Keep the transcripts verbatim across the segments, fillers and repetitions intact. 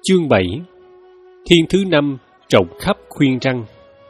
Chương bảy. Thiên thứ năm rộng khắp khuyên răng.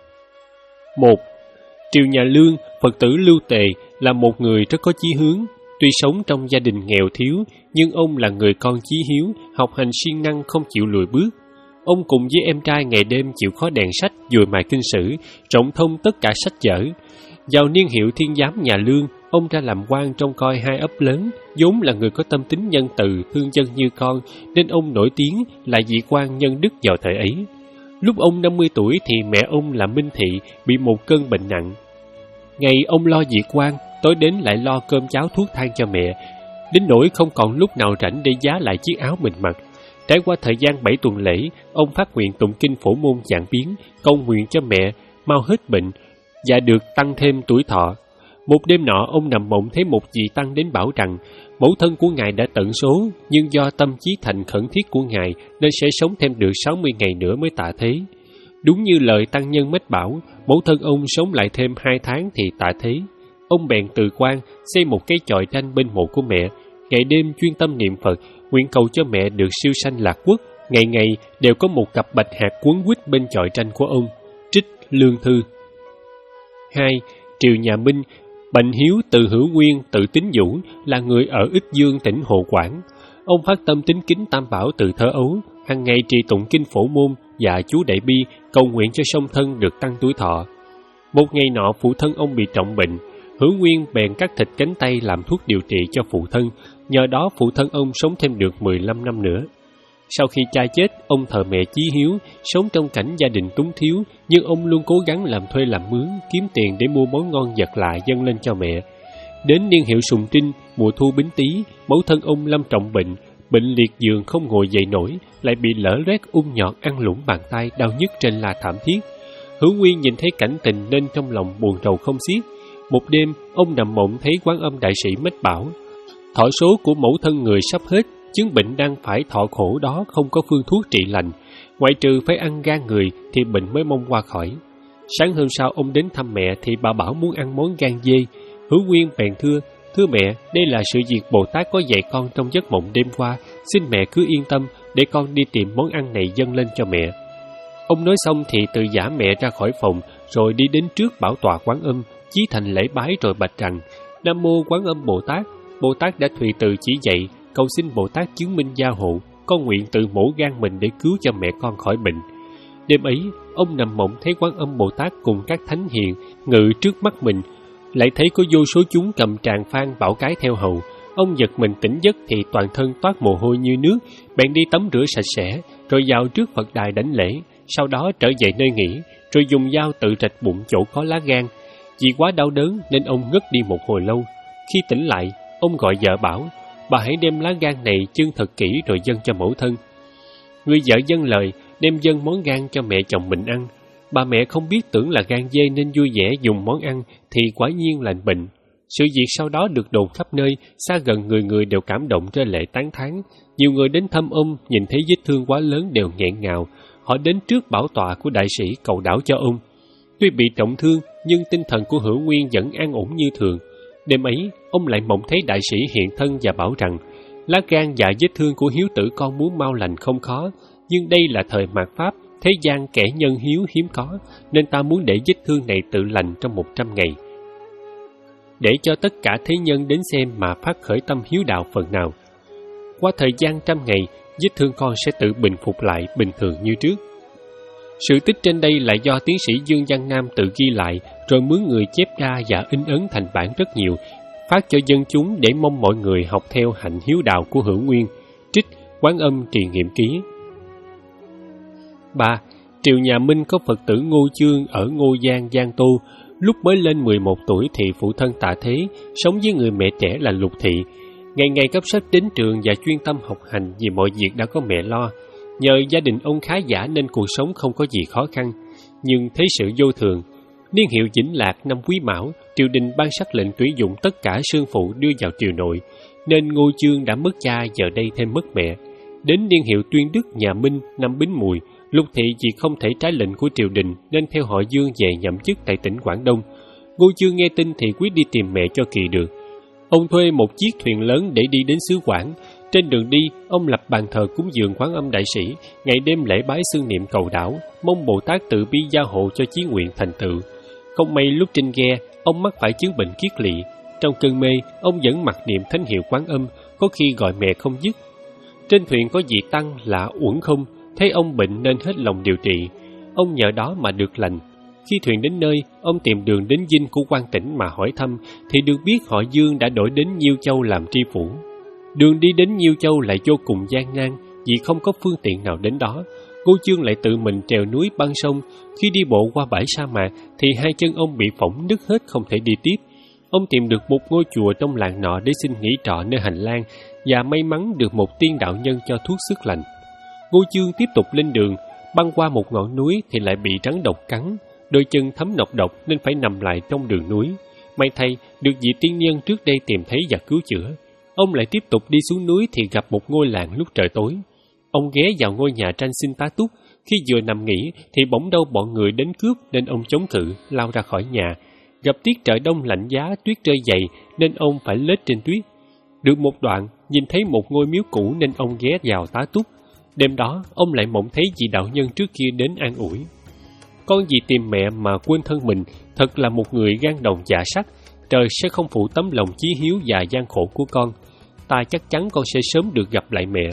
Một. Triều Nhà Lương, Phật tử Lưu Tề là một người rất có chí hướng. Tuy sống trong gia đình nghèo thiếu, nhưng ông là người con chí hiếu, học hành siêng năng không chịu lùi bước. Ông cùng với em trai ngày đêm chịu khó đèn sách, dùi mài kinh sử, rộng thông tất cả sách vở. Vào niên hiệu thiên giám Nhà Lương, ông ra làm quan trong coi hai ấp lớn, vốn là người có tâm tính nhân từ, thương dân như con, nên ông nổi tiếng là vị quan nhân đức vào thời ấy. Lúc ông năm mươi tuổi thì mẹ ông là Minh Thị bị một cơn bệnh nặng. Ngày ông lo việc quan, tối đến lại lo cơm cháo thuốc thang cho mẹ, đến nỗi không còn lúc nào rảnh để giá lại chiếc áo mình mặc. Trải qua thời gian bảy tuần lễ, ông phát nguyện tụng kinh phổ môn vạn biến, cầu nguyện cho mẹ mau hết bệnh và được tăng thêm tuổi thọ. Một đêm nọ, ông nằm mộng thấy một vị tăng đến bảo rằng mẫu thân của ngài đã tận số, nhưng do tâm chí thành khẩn thiết của ngài nên sẽ sống thêm được sáu mươi ngày nữa mới tạ thế. Đúng như lời tăng nhân mách bảo, mẫu thân ông sống lại thêm hai tháng thì tạ thế. Ông bèn từ quan xây một cái chòi tranh bên mộ của mẹ, ngày đêm chuyên tâm niệm Phật, nguyện cầu cho mẹ được siêu sanh lạc quốc. Ngày ngày đều có một cặp bạch hạt quấn quýt bên chòi tranh của ông. Trích Lương Thư. Hai. Triều Nhà Minh, Bệnh Hiếu từ Hữu Nguyên tự Tín Vũ là người ở Ích Dương, tỉnh Hồ Quảng. Ông phát tâm tín kính Tam Bảo từ thơ ấu, hàng ngày trì tụng kinh phổ môn và chú Đại Bi, cầu nguyện cho song thân được tăng tuổi thọ. Một ngày nọ, phụ thân ông bị trọng bệnh, Hữu Nguyên bèn cắt thịt cánh tay làm thuốc điều trị cho phụ thân, nhờ đó phụ thân ông sống thêm được mười lăm năm nữa. Sau khi cha chết, ông thờ mẹ chí hiếu, sống trong cảnh gia đình túng thiếu, nhưng ông luôn cố gắng làm thuê làm mướn, kiếm tiền để mua món ngon vật lạ dâng lên cho mẹ. Đến niên hiệu Sùng Trinh, mùa thu Bính Tý, mẫu thân ông lâm trọng bệnh, bệnh liệt giường không ngồi dậy nổi, lại bị lở loét ung nhọt ăn lũng bàn tay, đau nhức trên là thảm thiết. Hữu Nguyên nhìn thấy cảnh tình nên trong lòng buồn rầu không xiết. Một đêm, ông nằm mộng thấy Quán Âm đại sĩ mách bảo, thọ số của mẫu thân người sắp hết, chứng bệnh đang phải thọ khổ đó không có phương thuốc trị lành, ngoại trừ phải ăn gan người thì bệnh mới mong qua khỏi. Sáng hôm sau ông đến thăm mẹ thì bà bảo muốn ăn món gan dê. Hữu Nguyên bèn thưa, thưa mẹ, đây là sự việc Bồ Tát có dạy con trong giấc mộng đêm qua, xin mẹ cứ yên tâm để con đi tìm món ăn này dâng lên cho mẹ. Ông nói xong thì tự giả mẹ ra khỏi phòng, rồi đi đến trước bảo tọa Quán Âm, chí thành lễ bái rồi bạch rằng, Nam Mô Quán Âm Bồ Tát. Bồ Tát đã thùy từ chỉ dạy, cầu xin Bồ Tát chứng minh gia hộ, con nguyện tự mổ gan mình để cứu cho mẹ con khỏi bệnh. Đêm ấy, ông nằm mộng thấy Quán Âm Bồ Tát cùng các thánh hiền ngự trước mắt mình, lại thấy có vô số chúng cầm tràng phan bảo cái theo hầu. Ông giật mình tỉnh giấc thì toàn thân toát mồ hôi như nước, bèn đi tắm rửa sạch sẽ, rồi vào trước Phật đài đảnh lễ, sau đó trở về nơi nghỉ, rồi dùng dao tự rạch bụng chỗ có lá gan. Vì quá đau đớn nên ông ngất đi một hồi lâu. Khi tỉnh lại, ông gọi vợ bảo, bà hãy đem lá gan này chưng thật kỹ rồi dâng cho mẫu thân. Người vợ dâng lời, đem dâng món gan cho mẹ chồng mình ăn. Bà mẹ không biết tưởng là gan dê nên vui vẻ dùng món ăn, thì quả nhiên lành bệnh. Sự việc sau đó được đồn khắp nơi, xa gần người người đều cảm động rơi lệ tán thán. Nhiều người đến thăm ông, nhìn thấy vết thương quá lớn đều nghẹn ngào. Họ đến trước bảo tọa của đại sĩ cầu đảo cho ông. Tuy bị trọng thương, nhưng tinh thần của Hữu Nguyên vẫn an ổn như thường. Đêm ấy, ông lại mộng thấy đại sĩ hiện thân và bảo rằng, lá gan và vết thương của hiếu tử con muốn mau lành không khó, nhưng đây là thời mạt Pháp, thế gian kẻ nhân hiếu hiếm có, nên ta muốn để vết thương này tự lành trong một trăm ngày, để cho tất cả thế nhân đến xem mà phát khởi tâm hiếu đạo phần nào. Qua thời gian trăm ngày, vết thương con sẽ tự bình phục lại bình thường như trước. Sự tích trên đây là do tiến sĩ Dương Văn Nam tự ghi lại, rồi mướn người chép ra và in ấn thành bản rất nhiều, phát cho dân chúng để mong mọi người học theo hạnh hiếu đạo của Hữu Nguyên. Trích Quán Âm Trì Nghiệm Ký. Ba. Triều Nhà Minh có Phật tử Ngô Chương ở Ngô Giang, Giang Tô. Lúc mới lên mười một tuổi thì phụ thân tạ thế, sống với người mẹ trẻ là Lục Thị. Ngày ngày cấp sách đến trường và chuyên tâm học hành vì mọi việc đã có mẹ lo. Nhờ gia đình ông khá giả nên cuộc sống không có gì khó khăn. Nhưng thế sự vô thường. Niên hiệu Vĩnh Lạc năm Quý Mão, triều đình ban sắc lệnh tuyển dụng tất cả sương phụ đưa vào triều nội, nên Ngô Chương đã mất cha, giờ đây thêm mất mẹ. Đến niên hiệu Tuyên Đức nhà Minh năm Bính Mùi, Lục Thị vì không thể trái lệnh của triều đình nên theo họ Dương về nhậm chức tại tỉnh Quảng Đông. Ngô Chương nghe tin thì quyết đi tìm mẹ cho kỳ được. Ông thuê một chiếc thuyền lớn để đi đến xứ Quảng. Trên đường đi, ông lập bàn thờ cúng dường Quán Âm Đại Sĩ, ngày đêm lễ bái xưng niệm cầu đảo, mong Bồ Tát từ bi gia hộ cho chí nguyện thành tựu. Không may lúc trên ghe, ông mắc phải chứng bệnh kiết lỵ. Trong cơn mê, ông vẫn mặc niệm thánh hiệu Quán Âm, có khi gọi mẹ không dứt. Trên thuyền có vị tăng lạ Uẩn Không, thấy ông bệnh nên hết lòng điều trị. Ông nhờ đó mà được lành. Khi thuyền đến nơi, ông tìm đường đến dinh của quan tỉnh mà hỏi thăm, thì được biết họ Dương đã đổi đến Nhiêu Châu làm tri phủ. Đường đi đến Nhiêu Châu lại vô cùng gian nan, vì không có phương tiện nào đến đó. Ngô Chương lại tự mình trèo núi băng sông. Khi đi bộ qua bãi sa mạc, thì hai chân ông bị phỏng nứt hết không thể đi tiếp. Ông tìm được một ngôi chùa trong làng nọ để xin nghỉ trọ nơi hành lang, và may mắn được một tiên đạo nhân cho thuốc sức lành. Ngô Chương tiếp tục lên đường, băng qua một ngọn núi thì lại bị rắn độc cắn, đôi chân thấm nọc độc nên phải nằm lại trong đường núi. May thay, được vị tiên nhân trước đây tìm thấy và cứu chữa. Ông lại tiếp tục đi xuống núi thì gặp một ngôi làng lúc trời tối. Ông ghé vào ngôi nhà tranh xin tá túc. Khi vừa nằm nghỉ thì bỗng đâu bọn người đến cướp nên ông chống cự, lao ra khỏi nhà. Gặp tiết trời đông lạnh giá, tuyết rơi dày nên ông phải lết trên tuyết. Được một đoạn, nhìn thấy một ngôi miếu cũ nên ông ghé vào tá túc. Đêm đó, ông lại mộng thấy vị đạo nhân trước kia đến an ủi. Con vì tìm mẹ mà quên thân mình, thật là một người gan đồng dạ sắt. Trời sẽ không phụ tấm lòng chí hiếu và gian khổ của con. Ta chắc chắn con sẽ sớm được gặp lại mẹ.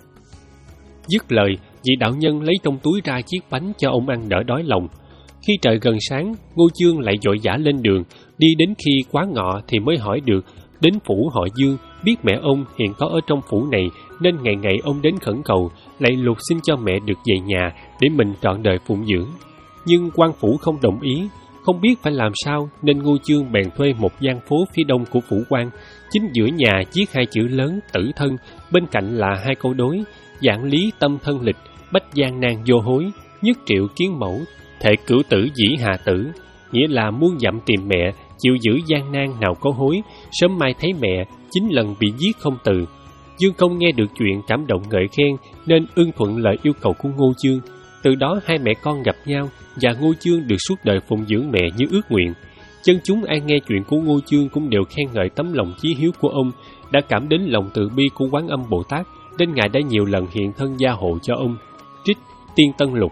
Dứt lời, vị đạo nhân lấy trong túi ra chiếc bánh cho ông ăn đỡ đói lòng. Khi trời gần sáng, Ngô Chương lại vội vã lên đường. Đi đến khi quá ngọ thì mới hỏi được đến phủ họ Dương, biết mẹ ông hiện có ở trong phủ này nên ngày ngày ông đến khẩn cầu, lại lục xin cho mẹ được về nhà để mình trọn đời phụng dưỡng. Nhưng quan phủ không đồng ý. Không biết phải làm sao nên Ngô Chương bèn thuê một gian phố phía đông của phủ quan. Chính giữa nhà viết hai chữ lớn tử thân, bên cạnh là hai câu đối: vạn lý tâm thân lịch, bách gian nan vô hối, nhất triệu kiến mẫu, thệ cửu tử dĩ hạ tử. Nghĩa là muôn dặm tìm mẹ, chịu giữ gian nan nào có hối, sớm mai thấy mẹ, chín lần bị giết không từ. Dương Công nghe được chuyện cảm động ngợi khen nên ưng thuận lời yêu cầu của Ngô Chương. Từ đó hai mẹ con gặp nhau và Ngô Chương được suốt đời phụng dưỡng mẹ như ước nguyện. Dân chúng ai nghe chuyện của Ngô Chương cũng đều khen ngợi tấm lòng chí hiếu của ông, đã cảm đến lòng từ bi của Quán Âm Bồ Tát, nên Ngài đã nhiều lần hiện thân gia hộ cho ông. Trích Tiên Tân Lục.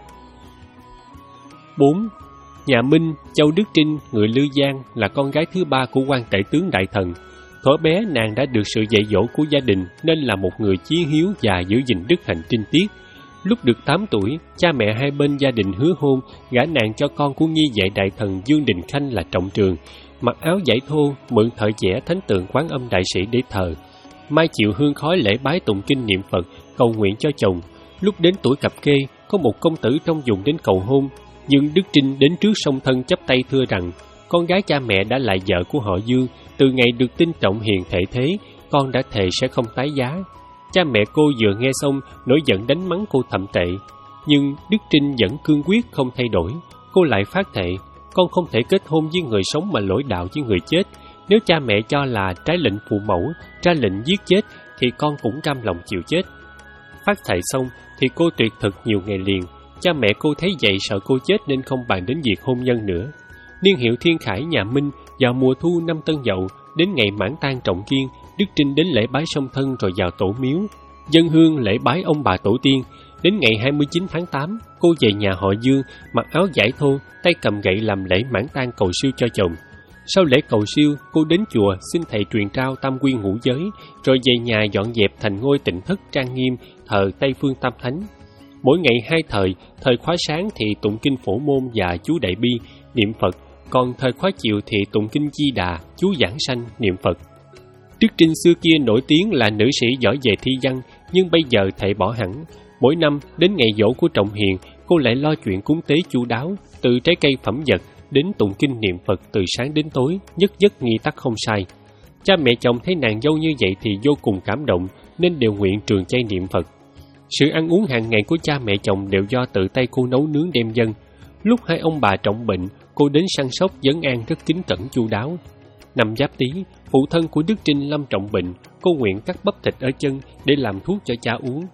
bốn. Nhà Minh, Châu Đức Trinh, người Lư Giang, là con gái thứ ba của quan tể tướng Đại Thần. Thuở bé nàng đã được sự dạy dỗ của gia đình nên là một người chí hiếu và giữ gìn đức hạnh trinh tiết. Lúc được tám tuổi, cha mẹ hai bên gia đình hứa hôn, gả nàng cho con của nghi vệ đại thần Dương Đình Khanh là Trọng Trường, mặc áo vải thô, mượn thợ vẽ thánh tượng Quán Âm Đại Sĩ để thờ. Mai chịu hương khói lễ bái tụng kinh niệm Phật, cầu nguyện cho chồng. Lúc đến tuổi cập kê, có một công tử trong vùng đến cầu hôn, nhưng Đức Trinh đến trước song thân chắp tay thưa rằng, con gái cha mẹ đã lại vợ của họ Dương, từ ngày được tin trọng hiền thể thế, con đã thề sẽ không tái giá. Cha mẹ cô vừa nghe xong, nổi giận đánh mắng cô thậm tệ. Nhưng Đức Trinh vẫn cương quyết không thay đổi. Cô lại phát thệ, con không thể kết hôn với người sống mà lỗi đạo với người chết. Nếu cha mẹ cho là trái lệnh phụ mẫu, ra lệnh giết chết, thì con cũng cam lòng chịu chết. Phát thệ xong, thì cô tuyệt thực nhiều ngày liền. Cha mẹ cô thấy vậy sợ cô chết nên không bàn đến việc hôn nhân nữa. Niên hiệu Thiên Khải nhà Minh, vào mùa thu năm Tân Dậu, đến ngày mãn tang trọng kiên, Đức Trinh đến lễ bái song thân rồi vào tổ miếu, dân hương lễ bái ông bà tổ tiên. Đến ngày hai mươi chín tháng tám, cô về nhà họ Dương, mặc áo vải thô, tay cầm gậy làm lễ mãn tang cầu siêu cho chồng. Sau lễ cầu siêu, cô đến chùa xin thầy truyền trao tam quy ngũ giới, rồi về nhà dọn dẹp thành ngôi tịnh thất trang nghiêm, thờ Tây Phương Tam Thánh. Mỗi ngày hai thời, thời khóa sáng thì tụng kinh Phổ Môn và chú Đại Bi, niệm Phật, còn thời khóa chiều thì tụng kinh Di Đà, chú Giảng Sanh, niệm Phật. Đức Trinh xưa kia nổi tiếng là nữ sĩ giỏi về thi văn, nhưng bây giờ thệ bỏ hẳn. Mỗi năm, đến ngày giỗ của Trọng Hiền, cô lại lo chuyện cúng tế chu đáo, từ trái cây phẩm vật đến tụng kinh niệm Phật từ sáng đến tối, nhất nhất nghi tắc không sai. Cha mẹ chồng thấy nàng dâu như vậy thì vô cùng cảm động, nên đều nguyện trường chay niệm Phật. Sự ăn uống hàng ngày của cha mẹ chồng đều do tự tay cô nấu nướng đem dâng. Lúc hai ông bà trọng bệnh, cô đến săn sóc vấn an rất kính cẩn chu đáo. Năm Giáp Tý, phụ thân của Đức Trinh lâm trọng bệnh, cô nguyện cắt bắp thịt ở chân để làm thuốc cho cha uống.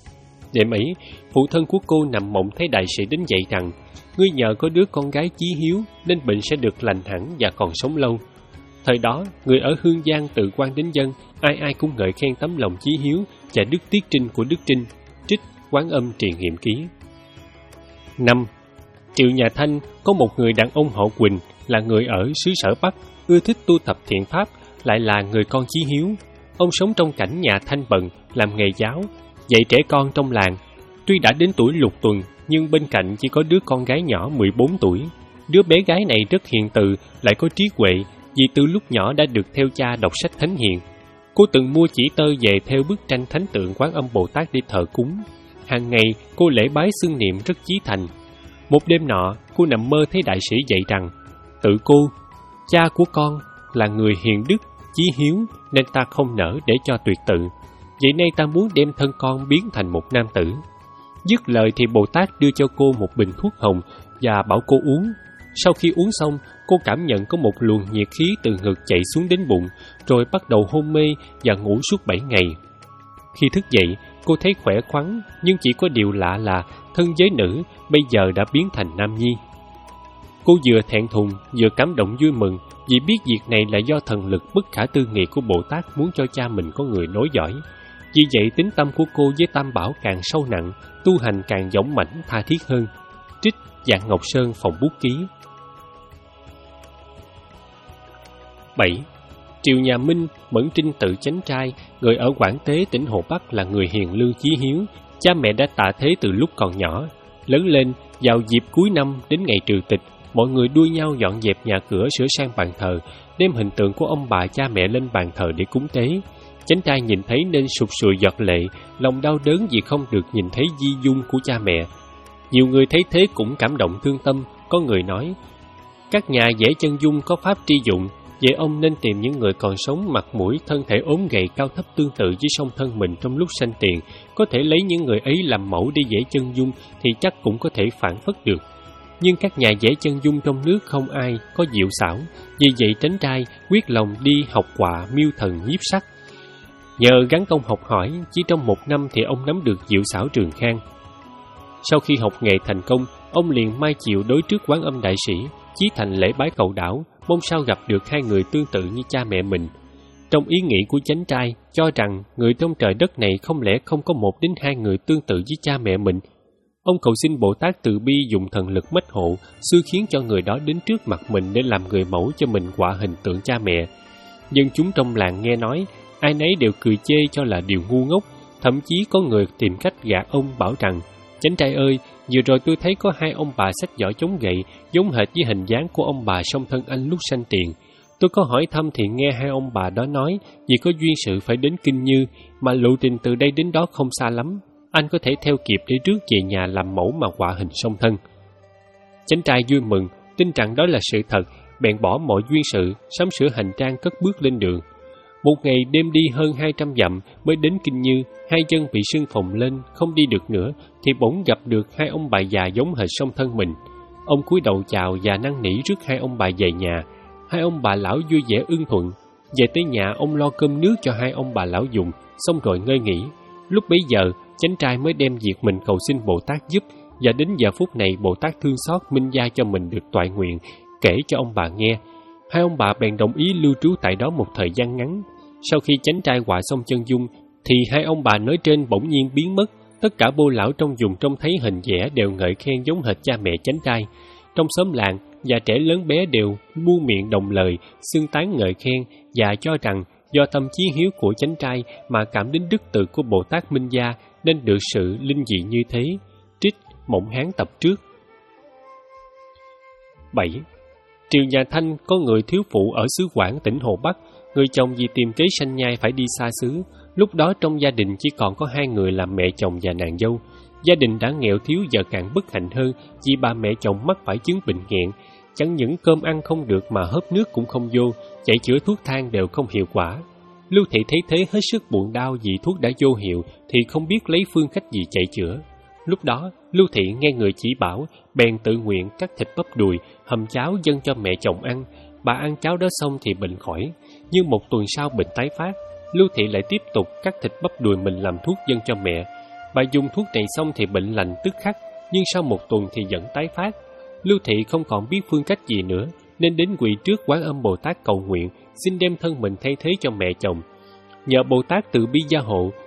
Đêm ấy, phụ thân của cô nằm mộng thấy đại sĩ đến dạy rằng, ngươi nhờ có đứa con gái chí hiếu nên bệnh sẽ được lành hẳn và còn sống lâu. Thời đó, người ở Hương Giang từ quan đến dân, ai ai cũng ngợi khen tấm lòng chí hiếu, và đức tiết trinh của Đức Trinh. Trích Quán Âm Truyền Nghiệm Ký. Năm. Triệu Nhà Thanh có một người đàn ông họ Quỳnh, là người ở xứ Sở Bắc, ưa thích tu tập thiện pháp, lại là người con chí hiếu. Ông sống trong cảnh nhà thanh bần, làm nghề giáo, dạy trẻ con trong làng. Tuy đã đến tuổi lục tuần, nhưng bên cạnh chỉ có đứa con gái nhỏ mười bốn tuổi. Đứa bé gái này rất hiền từ, lại có trí huệ, vì từ lúc nhỏ đã được theo cha đọc sách thánh hiền. Cô từng mua chỉ tơ về theo bức tranh thánh tượng Quán Âm Bồ Tát để thờ cúng. Hàng ngày cô lễ bái xưng niệm rất chí thành. Một đêm nọ, cô nằm mơ thấy đại sĩ dạy rằng: tự cô, cha của con là người hiền đức, chí hiếu, nên ta không nỡ để cho tuyệt tự. Vậy nay ta muốn đem thân con biến thành một nam tử. Dứt lời thì Bồ Tát đưa cho cô một bình thuốc hồng và bảo cô uống. Sau khi uống xong, cô cảm nhận có một luồng nhiệt khí từ ngực chạy xuống đến bụng, rồi bắt đầu hôn mê và ngủ suốt bảy ngày. Khi thức dậy, cô thấy khỏe khoắn, nhưng chỉ có điều lạ là thân giới nữ bây giờ đã biến thành nam nhi. Cô vừa thẹn thùng, vừa cảm động vui mừng, vì biết việc này là do thần lực bất khả tư nghị của Bồ Tát muốn cho cha mình có người nối dõi. Vì vậy tính tâm của cô với Tam Bảo càng sâu nặng, tu hành càng dũng mãnh tha thiết hơn. Trích Dạng Ngọc Sơn Phòng Bút Ký. Bảy. Triệu Nhà Minh, Mẫn Trinh tự chánh trai, người ở Quảng Tế, tỉnh Hồ Bắc, là người hiền lương chí hiếu. Cha mẹ đã tạ thế từ lúc còn nhỏ. Lớn lên, vào dịp cuối năm đến ngày trừ tịch, mọi người đua nhau dọn dẹp nhà cửa, sửa sang bàn thờ, đem hình tượng của ông bà cha mẹ lên bàn thờ để cúng tế. Chánh trai nhìn thấy nên sụt sùi giọt lệ, lòng đau đớn vì không được nhìn thấy di dung của cha mẹ. Nhiều người thấy thế cũng cảm động thương tâm. Có người nói: các nhà vẽ chân dung có pháp tri dụng, vậy ông nên tìm những người còn sống, mặt mũi thân thể ốm gầy, cao thấp tương tự với song thân mình trong lúc sanh tiền, có thể lấy những người ấy làm mẫu để vẽ chân dung thì chắc cũng có thể phản phất được. Nhưng các nhà vẽ chân dung trong nước không ai có diệu xảo, vì vậy Chánh trai quyết lòng đi học họa miêu thần nhiếp sắc. Nhờ gắn công học hỏi, chỉ trong một năm thì ông nắm được diệu xảo trường khang. Sau khi học nghề thành công, ông liền mai chịu đối trước Quán Âm đại sĩ, chí thành lễ bái cầu đảo, mong sao gặp được hai người tương tự như cha mẹ mình. Trong ý nghĩ của Chánh trai, cho rằng người trong trời đất này không lẽ không có một đến hai người tương tự với cha mẹ mình. Ông cầu xin Bồ Tát từ bi dùng thần lực mách hộ, xưa khiến cho người đó đến trước mặt mình để làm người mẫu cho mình họa hình tượng cha mẹ. Dân chúng trong làng nghe nói, ai nấy đều cười chê cho là điều ngu ngốc, thậm chí có người tìm cách gạt ông, bảo rằng: Chánh trai ơi, vừa rồi tôi thấy có hai ông bà xách giỏ chống gậy, giống hệt với hình dáng của ông bà song thân anh lúc sanh tiền. Tôi có hỏi thăm thì nghe hai ông bà đó nói, vì có duyên sự phải đến Kinh Như, mà lộ trình từ đây đến đó không xa lắm. Anh có thể theo kịp để trước về nhà làm mẫu mà họa hình song thân. Chánh trai vui mừng, tin rằng đó là sự thật, bèn bỏ mọi duyên sự, sắm sửa hành trang cất bước lên đường. Một ngày đêm đi hơn hai trăm dặm mới đến Kinh Như, hai chân bị sưng phồng lên, không đi được nữa, thì bỗng gặp được hai ông bà già giống hệt song thân mình. Ông cúi đầu chào và năn nỉ rước hai ông bà về nhà. Hai ông bà lão vui vẻ ưng thuận. Về tới nhà, ông lo cơm nước cho hai ông bà lão dùng, xong rồi ngơi nghỉ. Lúc bấy giờ, Chánh trai mới đem việc mình cầu xin Bồ Tát giúp, và đến giờ phút này Bồ Tát thương xót minh gia cho mình được toại nguyện, kể cho ông bà nghe. Hai ông bà bèn đồng ý lưu trú tại đó một thời gian ngắn. Sau khi Chánh trai họa xong chân dung, thì hai ông bà nói trên bỗng nhiên biến mất. Tất cả bô lão trong vùng trông thấy hình vẽ đều ngợi khen giống hệt cha mẹ Chánh trai. Trong xóm làng, già trẻ lớn bé đều buông miệng đồng lời, xưng tán ngợi khen và cho rằng do tâm chí hiếu của Chánh trai mà cảm đến đức từ của Bồ Tát Minh Gia nên được sự linh dị như thế. Trích Mộng Hán tập trước. Bảy. Triều Nhà Thanh có người thiếu phụ ở xứ Quảng, tỉnh Hồ Bắc. Người chồng vì tìm kế sanh nhai phải đi xa xứ. Lúc đó trong gia đình chỉ còn có hai người là mẹ chồng và nàng dâu. Gia đình đã nghèo thiếu giờ càng bất hạnh hơn, vì bà mẹ chồng mắc phải chứng bệnh nghẹn. Chẳng những cơm ăn không được mà hớp nước cũng không vô, chạy chữa thuốc thang đều không hiệu quả. Lưu Thị thấy thế hết sức buồn đau vì thuốc đã vô hiệu thì không biết lấy phương cách gì chạy chữa. Lúc đó, Lưu Thị nghe người chỉ bảo, bèn tự nguyện cắt thịt bắp đùi, hầm cháo dâng cho mẹ chồng ăn. Bà ăn cháo đó xong thì bệnh khỏi, nhưng một tuần sau bệnh tái phát. Lưu Thị lại tiếp tục cắt thịt bắp đùi mình làm thuốc dâng cho mẹ. Bà dùng thuốc này xong thì bệnh lành tức khắc, nhưng sau một tuần thì vẫn tái phát. Lưu Thị không còn biết phương cách gì nữa, nên đến quỳ trước Quán Âm Bồ Tát cầu nguyện, xin đem thân mình thay thế cho mẹ chồng. Nhờ Bồ Tát từ bi gia hộ,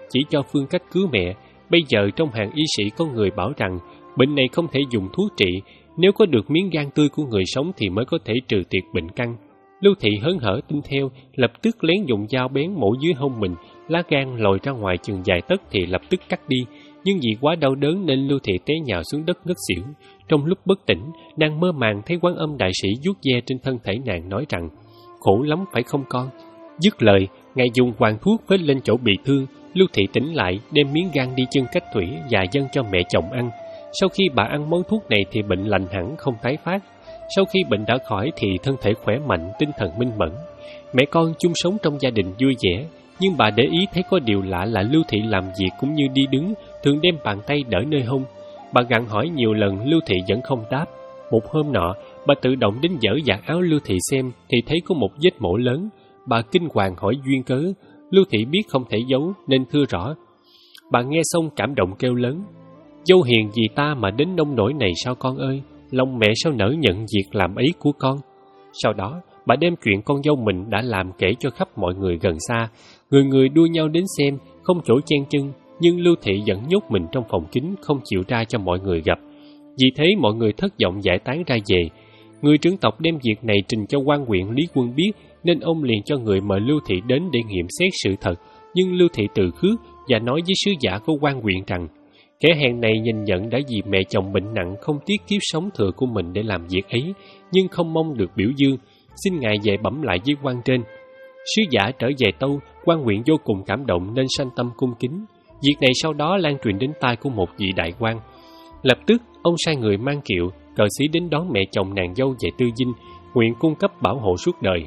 chỉ cho phương cách cứu mẹ. Bây giờ trong hàng y sĩ có người bảo rằng bệnh này không thể dùng thuốc trị, nếu có được miếng gan tươi của người sống thì mới có thể trừ tiệt bệnh căn. Lưu Thị hớn hở tin theo, lập tức lén dùng dao bén mổ dưới hông mình, lá gan lòi ra ngoài chừng vài tấc thì lập tức cắt đi. Nhưng vì quá đau đớn nên Lưu Thị té nhào xuống đất ngất xỉu. Trong lúc bất tỉnh, nàng mơ màng thấy Quan Âm đại sĩ vuốt ve trên thân thể nàng nói rằng: "Khổ lắm phải không con?" Dứt lời, ngài dùng hoàng thuốc vết lên chỗ bị thương. Lưu Thị tỉnh lại, đem miếng gan đi chân cách thủy và dâng cho mẹ chồng ăn. Sau khi bà ăn món thuốc này thì bệnh lành hẳn, không tái phát. Sau khi bệnh đã khỏi thì thân thể khỏe mạnh, tinh thần minh mẫn. Mẹ con chung sống trong gia đình vui vẻ, nhưng bà để ý thấy có điều lạ là Lưu Thị làm việc cũng như đi đứng, thường đem bàn tay đỡ nơi hông. Bà gặng hỏi nhiều lần, Lưu Thị vẫn không đáp. Một hôm nọ, bà tự động đến dở vạt áo Lưu Thị xem thì thấy có một vết mổ lớn. Bà kinh hoàng hỏi duyên cớ. Lưu Thị biết không thể giấu nên thưa rõ. Bà nghe xong cảm động kêu lớn: "Dâu hiền vì ta mà đến nông nỗi này sao con ơi? Lòng mẹ sao nỡ nhận việc làm ấy của con?" Sau đó, bà đem chuyện con dâu mình đã làm kể cho khắp mọi người gần xa. Người người đua nhau đến xem, không chỗ chen chân, nhưng Lưu Thị vẫn nhốt mình trong phòng kín, không chịu ra cho mọi người gặp. Vì thế mọi người thất vọng giải tán ra về. Người trưởng tộc đem việc này trình cho quan huyện Lý Quân biết, nên ông liền cho người mời Lưu Thị đến để nghiệm xét sự thật. Nhưng Lưu Thị từ khước và nói với sứ giả của quan huyện rằng kẻ hèn này nhìn nhận đã vì mẹ chồng bệnh nặng không tiếc kiếp sống thừa của mình để làm việc ấy, nhưng không mong được biểu dương, xin ngài về bẩm lại với quan trên. Sứ giả trở về Tâu, quan huyện vô cùng cảm động nên sanh tâm cung kính. Việc này sau đó lan truyền đến tai của một vị đại quan. Lập tức ông sai người mang kiệu, cờ xí đến đón mẹ chồng nàng dâu về Tư Dinh, nguyện cung cấp bảo hộ suốt đời.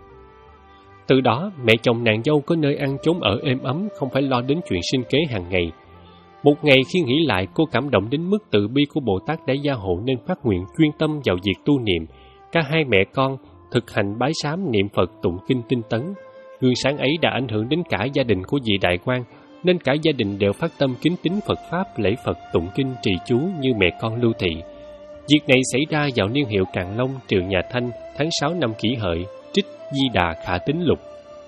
Từ đó mẹ chồng nàng dâu có nơi ăn chốn ở êm ấm, không phải lo đến chuyện sinh kế hàng ngày. Một ngày khi nghĩ lại, cô cảm động đến mức từ bi của Bồ Tát đã gia hộ nên phát nguyện chuyên tâm vào việc tu niệm. Cả hai mẹ con thực hành bái sám niệm Phật tụng kinh tinh tấn. Gương sáng ấy đã ảnh hưởng đến cả gia đình của vị đại quan, nên cả gia đình đều phát tâm kính tín Phật pháp, lễ Phật tụng kinh trì chú như mẹ con Lưu Thị. Việc này xảy ra vào niên hiệu Càn Long, triều nhà Thanh, tháng sáu năm Kỷ Hợi, trích Di Đà Khả Tín Lục.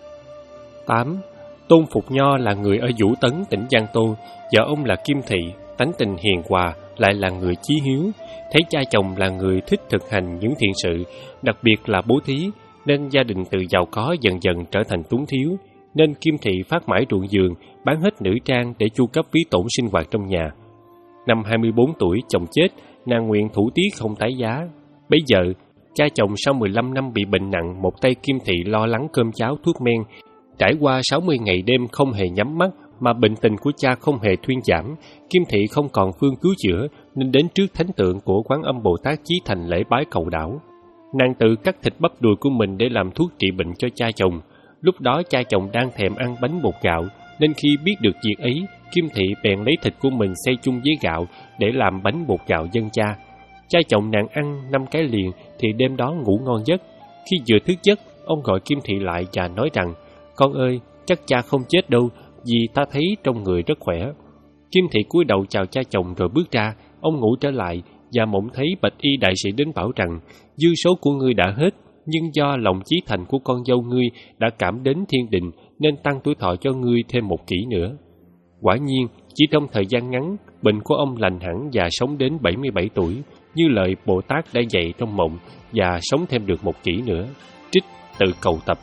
tám. Tôn Phục Nho là người ở Vũ Tấn, tỉnh Giang Tô, vợ ông là Kim Thị, tánh tình hiền hòa, lại là người chí hiếu. Thấy cha chồng là người thích thực hành những thiện sự, đặc biệt là bố thí, nên gia đình từ giàu có dần dần trở thành túng thiếu. Nên Kim Thị phát mãi ruộng vườn, bán hết nữ trang để chu cấp phí tổn sinh hoạt trong nhà. Năm hai mươi bốn tuổi, chồng chết, nàng nguyện thủ tiết không tái giá. Bấy giờ, cha chồng sau mười lăm năm bị bệnh nặng, một tay Kim Thị lo lắng cơm cháo thuốc men. Trải qua sáu mươi ngày đêm không hề nhắm mắt, mà bệnh tình của cha không hề thuyên giảm, Kim Thị không còn phương cứu chữa, nên đến trước thánh tượng của Quán Âm Bồ Tát chí thành lễ bái cầu đảo. Nàng tự cắt thịt bắp đùi của mình để làm thuốc trị bệnh cho cha chồng. Lúc đó cha chồng đang thèm ăn bánh bột gạo, nên khi biết được việc ấy, Kim Thị bèn lấy thịt của mình xay chung với gạo để làm bánh bột gạo dâng cha. Cha chồng nàng ăn năm cái liền thì đêm đó ngủ ngon giấc. Khi vừa thức giấc, ông gọi Kim Thị lại và nói rằng: "Con ơi, chắc cha không chết đâu, vì ta thấy trong người rất khỏe." Kim Thị cúi đầu chào cha chồng rồi bước ra. Ông ngủ trở lại và mộng thấy bạch y đại sĩ đến bảo rằng: "Dư số của ngươi đã hết, nhưng do lòng chí thành của con dâu ngươi đã cảm đến thiên đình, nên tăng tuổi thọ cho ngươi thêm một kỷ nữa." Quả nhiên, chỉ trong thời gian ngắn, bệnh của ông lành hẳn và sống đến bảy mươi bảy tuổi, như lời Bồ Tát đã dạy trong mộng, và sống thêm được một kỷ nữa. Trích Tự Cầu Tập.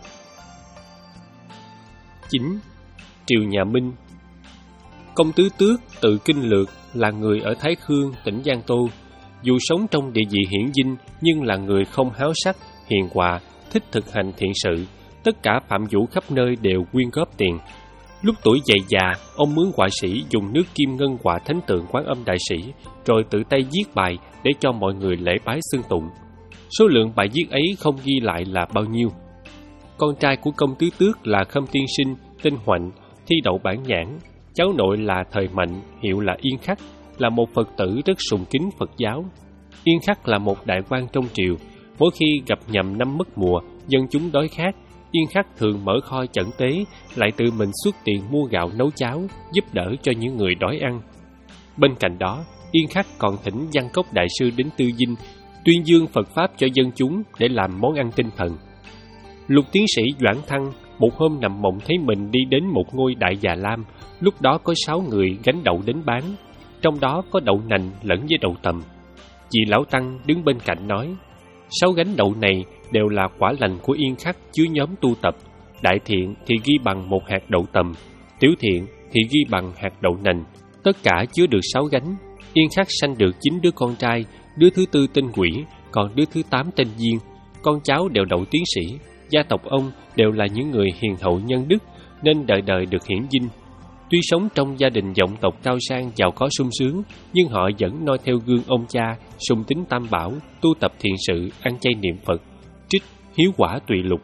chín. Triều nhà Minh. Công tứ Tước Tự Kinh Lược là người ở Thái Khương, tỉnh Giang Tô. Dù sống trong địa vị hiển dinh, nhưng là người không háo sắc, hiền hòa, thích thực hành thiện sự. Tất cả phạm vũ khắp nơi đều quyên góp tiền. Lúc tuổi dậy già, ông mướn họa sĩ dùng nước kim ngân họa thánh tượng Quán Âm đại sĩ, rồi tự tay viết bài để cho mọi người lễ bái xưng tụng. Số lượng bài viết ấy không ghi lại là bao nhiêu. Con trai của công tứ Tước là Khâm Tiên Sinh, tên Hoạnh, thi đậu bản nhãn. Cháu nội là Thời Mạnh, hiệu là Yên Khắc, là một Phật tử rất sùng kính Phật giáo. Yên Khắc là một đại quan trong triều. Mỗi khi gặp nhằm năm mất mùa, dân chúng đói khát, Yên Khắc thường mở kho chẩn tế, lại tự mình xuất tiền mua gạo nấu cháo, giúp đỡ cho những người đói ăn. Bên cạnh đó, Yên Khắc còn thỉnh Văn Cốc đại sư đến Tư Dinh, tuyên dương Phật pháp cho dân chúng để làm món ăn tinh thần. Lục tiến sĩ Doãn Thăng một hôm nằm mộng thấy mình đi đến một ngôi đại già lam, Lúc đó có sáu người gánh đậu đến bán, trong đó có đậu nành lẫn với đậu tầm. Vị lão tăng đứng bên cạnh nói, sáu gánh đậu này đều là quả lành của Yên Khắc chứa nhóm tu tập. Đại thiện thì ghi bằng một hạt đậu tầm, tiểu thiện thì ghi bằng hạt đậu nành, tất cả chứa được sáu gánh. Yên Khắc sanh được chín đứa con trai, đứa thứ tư tên Quỷ, còn đứa thứ tám tên Diên. Con cháu đều đậu tiến sĩ, gia tộc ông đều là những người hiền hậu nhân đức, nên đời đời được hiển vinh. Tuy sống trong gia đình vọng tộc cao sang giàu có sung sướng, nhưng họ vẫn noi theo gương ông cha, sùng tín tam bảo, tu tập thiện sự, ăn chay niệm Phật. Trích Hiếu Quả Tùy Lục.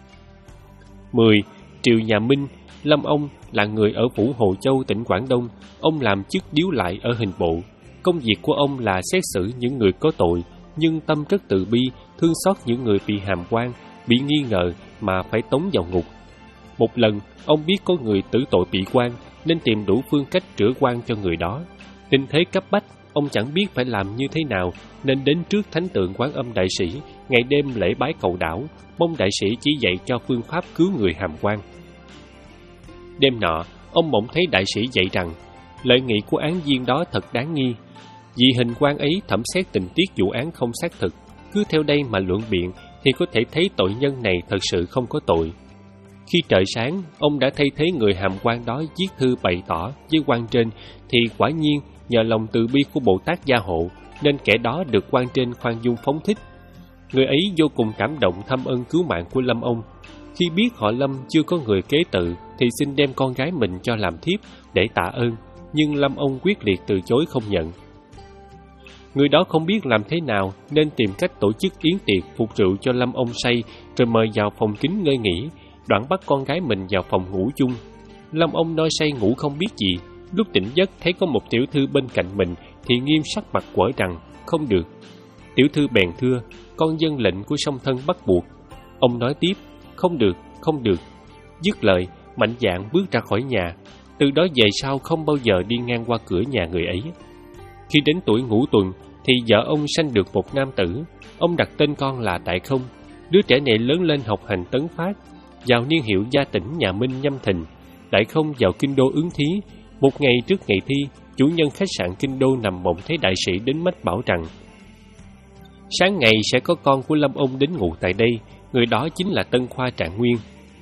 Mười. Triệu Nhà Minh. Lâm ông là người ở phủ Hồ Châu, tỉnh Quảng Đông. Ông làm chức điếu lại ở hình bộ. Công việc của ông là xét xử những người có tội, nhưng tâm rất từ bi, thương xót những người bị hàm oan, bị nghi ngờ mà phải tống vào ngục. Một lần, ông biết có người tử tội bị oan, nên tìm đủ phương cách chữa oan cho người đó. Tình thế cấp bách, ông chẳng biết phải làm như thế nào, nên đến trước thánh tượng Quán Âm Đại Sĩ, ngày đêm lễ bái cầu đảo, mong đại sĩ chỉ dạy cho phương pháp cứu người hàm oan. Đêm nọ, ông mộng thấy đại sĩ dạy rằng, lợi nghị của án viên đó thật đáng nghi. Vì hình quan ấy thẩm xét tình tiết vụ án không xác thực, cứ theo đây mà luận biện thì có thể thấy tội nhân này thật sự không có tội. Khi trời sáng, ông đã thay thế người hàm quan đó viết thư bày tỏ với quan trên, thì quả nhiên nhờ lòng từ bi của Bồ Tát gia hộ, nên kẻ đó được quan trên khoan dung phóng thích. Người ấy vô cùng cảm động thăm ơn cứu mạng của Lâm ông. Khi biết họ Lâm chưa có người kế tự, thì xin đem con gái mình cho làm thiếp để tạ ơn, nhưng Lâm ông quyết liệt từ chối không nhận. Người đó không biết làm thế nào, nên tìm cách tổ chức yến tiệc phục rượu cho Lâm ông say, rồi mời vào phòng kín ngơi nghỉ, đoạn bắt con gái mình vào phòng ngủ chung. Lâm ông nói say ngủ không biết gì, lúc tỉnh giấc thấy có một tiểu thư bên cạnh mình, thì nghiêm sắc mặt quở rằng không được. Tiểu thư bèn thưa, con dân lệnh của song thân bắt buộc. Ông nói tiếp, không được, không được. Dứt lời, mạnh dạn bước ra khỏi nhà. Từ đó về sau không bao giờ đi ngang qua cửa nhà người ấy. Khi đến tuổi ngũ tuần, thì vợ ông sanh được một nam tử. Ông đặt tên con là Đại Không. Đứa trẻ này lớn lên học hành tấn phát. Vào niên hiệu gia tỉnh nhà Minh nhâm thìn, Đại Không vào kinh đô ứng thí. Một ngày trước ngày thi, chủ nhân khách sạn kinh đô nằm mộng thấy đại sĩ đến mách bảo rằng sáng ngày sẽ có con của Lâm ông đến ngủ tại đây. Người đó chính là Tân Khoa Trạng Nguyên.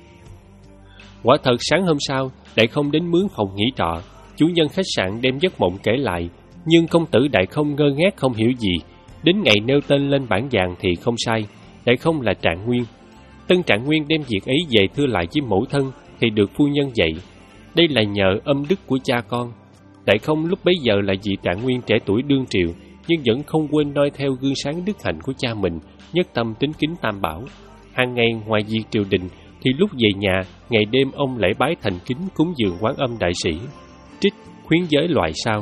Quả thật sáng hôm sau, Đại Không đến mướn phòng nghỉ trọ. Chủ nhân khách sạn đem giấc mộng kể lại, nhưng công tử Đại Không ngơ ngác không hiểu gì. Đến ngày nêu tên lên bản vàng thì không sai, Đại Không là Trạng Nguyên. Tân Trạng Nguyên đem việc ấy về thưa lại với mẫu thân, thì được phu nhân dạy. Đây là nhờ âm đức của cha con. Đại Không lúc bấy giờ là vị Trạng Nguyên trẻ tuổi đương triều, nhưng vẫn không quên noi theo gương sáng đức hạnh của cha mình, nhất tâm tín kính tam bảo. Hàng ngày ngoài việc triều đình, thì lúc về nhà, ngày đêm ông lễ bái thành kính cúng dường Quán Âm Đại Sĩ. Trích Khuyến giới loại sau.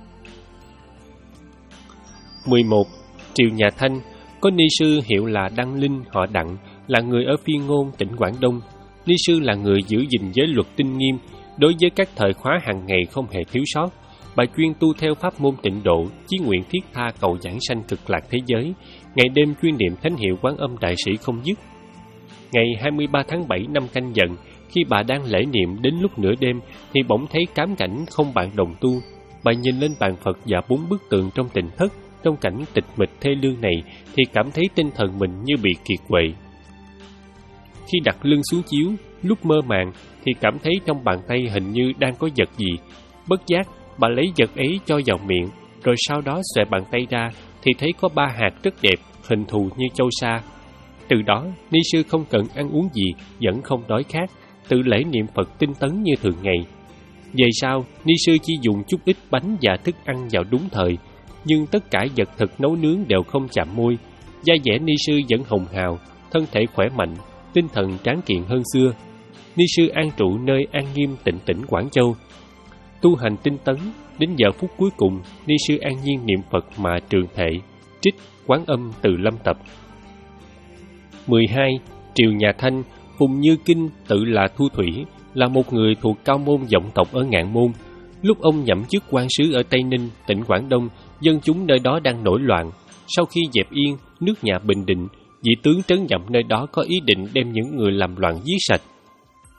Mười một. Triều Nhà Thanh. Có ni sư hiệu là Đăng Linh, họ Đặng, là người ở Phiên Ngôn, tỉnh Quảng Đông. Ni sư là người giữ gìn giới luật tinh nghiêm, đối với các thời khóa hàng ngày không hề thiếu sót. Bà chuyên tu theo pháp môn Tịnh Độ, chí nguyện thiết tha cầu giảng sanh cực lạc thế giới, ngày đêm chuyên niệm thánh hiệu Quán Âm Đại Sĩ không dứt. Ngày hai mươi ba tháng bảy năm Canh Dần, khi bà đang lễ niệm đến lúc nửa đêm, thì bỗng thấy cám cảnh không bạn đồng tu. Bà nhìn lên bàn Phật và bốn bức tượng trong Tịnh Thất, trong cảnh tịch mịch thê lương này, thì cảm thấy tinh thần mình như bị kiệt quệ. Khi đặt lưng xuống chiếu, lúc mơ màng, thì cảm thấy trong bàn tay hình như đang có vật gì. Bất giác, bà lấy vật ấy cho vào miệng, rồi sau đó xòe bàn tay ra, thì thấy có ba hạt rất đẹp, hình thù như châu sa. Từ đó, ni sư không cần ăn uống gì, vẫn không đói khát, tự lễ niệm Phật tinh tấn như thường ngày. Về sau, ni sư chỉ dùng chút ít bánh và thức ăn vào đúng thời, nhưng tất cả vật thực nấu nướng đều không chạm môi. Da dẻ ni sư vẫn hồng hào, thân thể khỏe mạnh, tinh thần tráng kiện hơn xưa. Ni sư an trụ nơi An Nghiêm Tịnh Tỉnh Quảng Châu, tu hành tinh tấn. Đến giờ phút cuối cùng, ni sư an nhiên niệm Phật mà trường thệ. Trích Quán Âm Từ Lâm Tập. Mười hai. Triều Nhà Thanh. Phùng Như Kinh tự là Thu Thủy, là một người thuộc cao môn vọng tộc ở Ngạn Môn. Lúc ông nhậm chức quan sứ ở Tây Ninh, tỉnh Quảng Đông, dân chúng nơi đó đang nổi loạn. Sau khi dẹp yên, nước nhà bình định, vị tướng trấn nhậm nơi đó có ý định đem những người làm loạn giết sạch.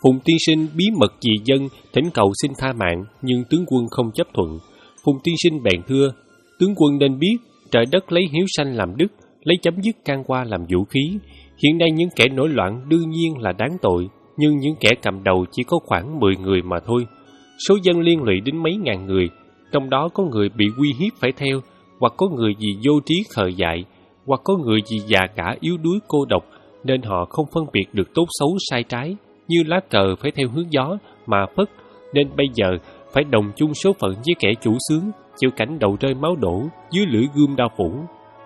Phùng tiên sinh bí mật vì dân, thỉnh cầu xin tha mạng, nhưng tướng quân không chấp thuận. Phùng tiên sinh bèn thưa, tướng quân nên biết, trời đất lấy hiếu sanh làm đức, lấy chấm dứt can qua làm vũ khí. Hiện nay những kẻ nổi loạn đương nhiên là đáng tội, nhưng những kẻ cầm đầu chỉ có khoảng mười người mà thôi. Số dân liên lụy đến mấy ngàn người, trong đó có người bị uy hiếp phải theo, hoặc có người vì vô trí khờ dại, hoặc có người vì già cả yếu đuối cô độc, nên họ không phân biệt được tốt xấu sai trái, như lá cờ phải theo hướng gió mà phất, nên bây giờ phải đồng chung số phận với kẻ chủ xướng, chịu cảnh đầu rơi máu đổ dưới lưỡi gươm đao phủ.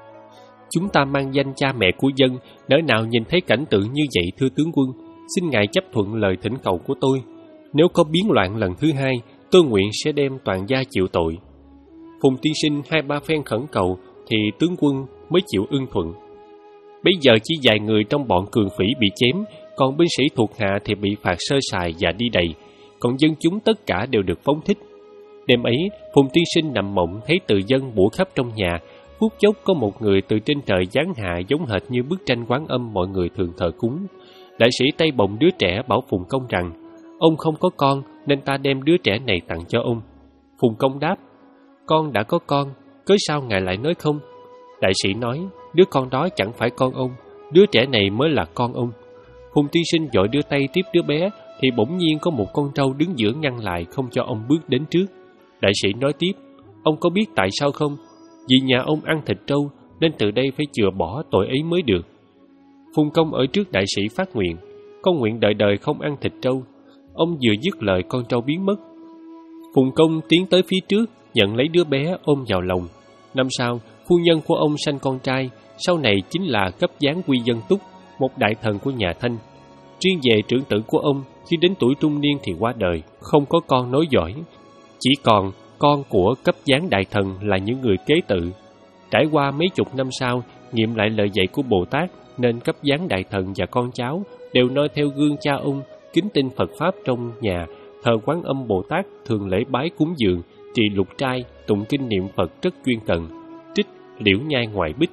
Chúng ta mang danh cha mẹ của dân, nỡ nào nhìn thấy cảnh tượng như vậy thưa tướng quân, xin ngài chấp thuận lời thỉnh cầu của tôi. Nếu có biến loạn lần thứ hai, tôi nguyện sẽ đem toàn gia chịu tội. Phùng tiên sinh hai ba phen khẩn cầu thì tướng quân mới chịu ưng thuận. Bây giờ chỉ vài người trong bọn cường phỉ bị chém, còn binh sĩ thuộc hạ thì bị phạt sơ sài và đi đầy, còn dân chúng tất cả đều được phóng thích. Đêm ấy, Phùng tiên sinh nằm mộng thấy từ dân bủa khắp trong nhà. Phút chốc có một người từ trên trời giáng hạ giống hệt như bức tranh Quán Âm mọi người thường thờ cúng. Đại sĩ tay bồng đứa trẻ bảo Phùng Công rằng, ông không có con nên ta đem đứa trẻ này tặng cho ông. Phùng Công đáp, con đã có con, cớ sao ngài lại nói không? Đại sĩ nói, đứa con đó chẳng phải con ông, đứa trẻ này mới là con ông. Phùng tiên sinh vội đưa tay tiếp đứa bé, thì bỗng nhiên có một con trâu đứng giữa ngăn lại không cho ông bước đến trước. Đại sĩ nói tiếp, ông có biết tại sao không? Vì nhà ông ăn thịt trâu, nên từ đây phải chừa bỏ tội ấy mới được. Phùng Công ở trước đại sĩ phát nguyện, con nguyện đời đời không ăn thịt trâu. Ông vừa dứt lời con trâu biến mất. Phùng Công tiến tới phía trước, nhận lấy đứa bé ôm vào lòng. Năm sau, phu nhân của ông sanh con trai, sau này chính là cấp giáng Quy Dân Túc, một đại thần của nhà Thanh. Riêng về trưởng tử của ông, khi đến tuổi trung niên thì qua đời, không có con nối dõi. Chỉ còn con của cấp giáng đại thần là những người kế tự. Trải qua mấy chục năm sau, nghiệm lại lời dạy của Bồ Tát, nên cấp giáng đại thần và con cháu đều noi theo gương cha ông, kính tin Phật Pháp trong nhà, thờ Quán Âm Bồ Tát, thường lễ bái cúng dường, trì lục trai, tụng kinh niệm Phật rất chuyên cần. Trích Liễu Nhai Ngoại Bích.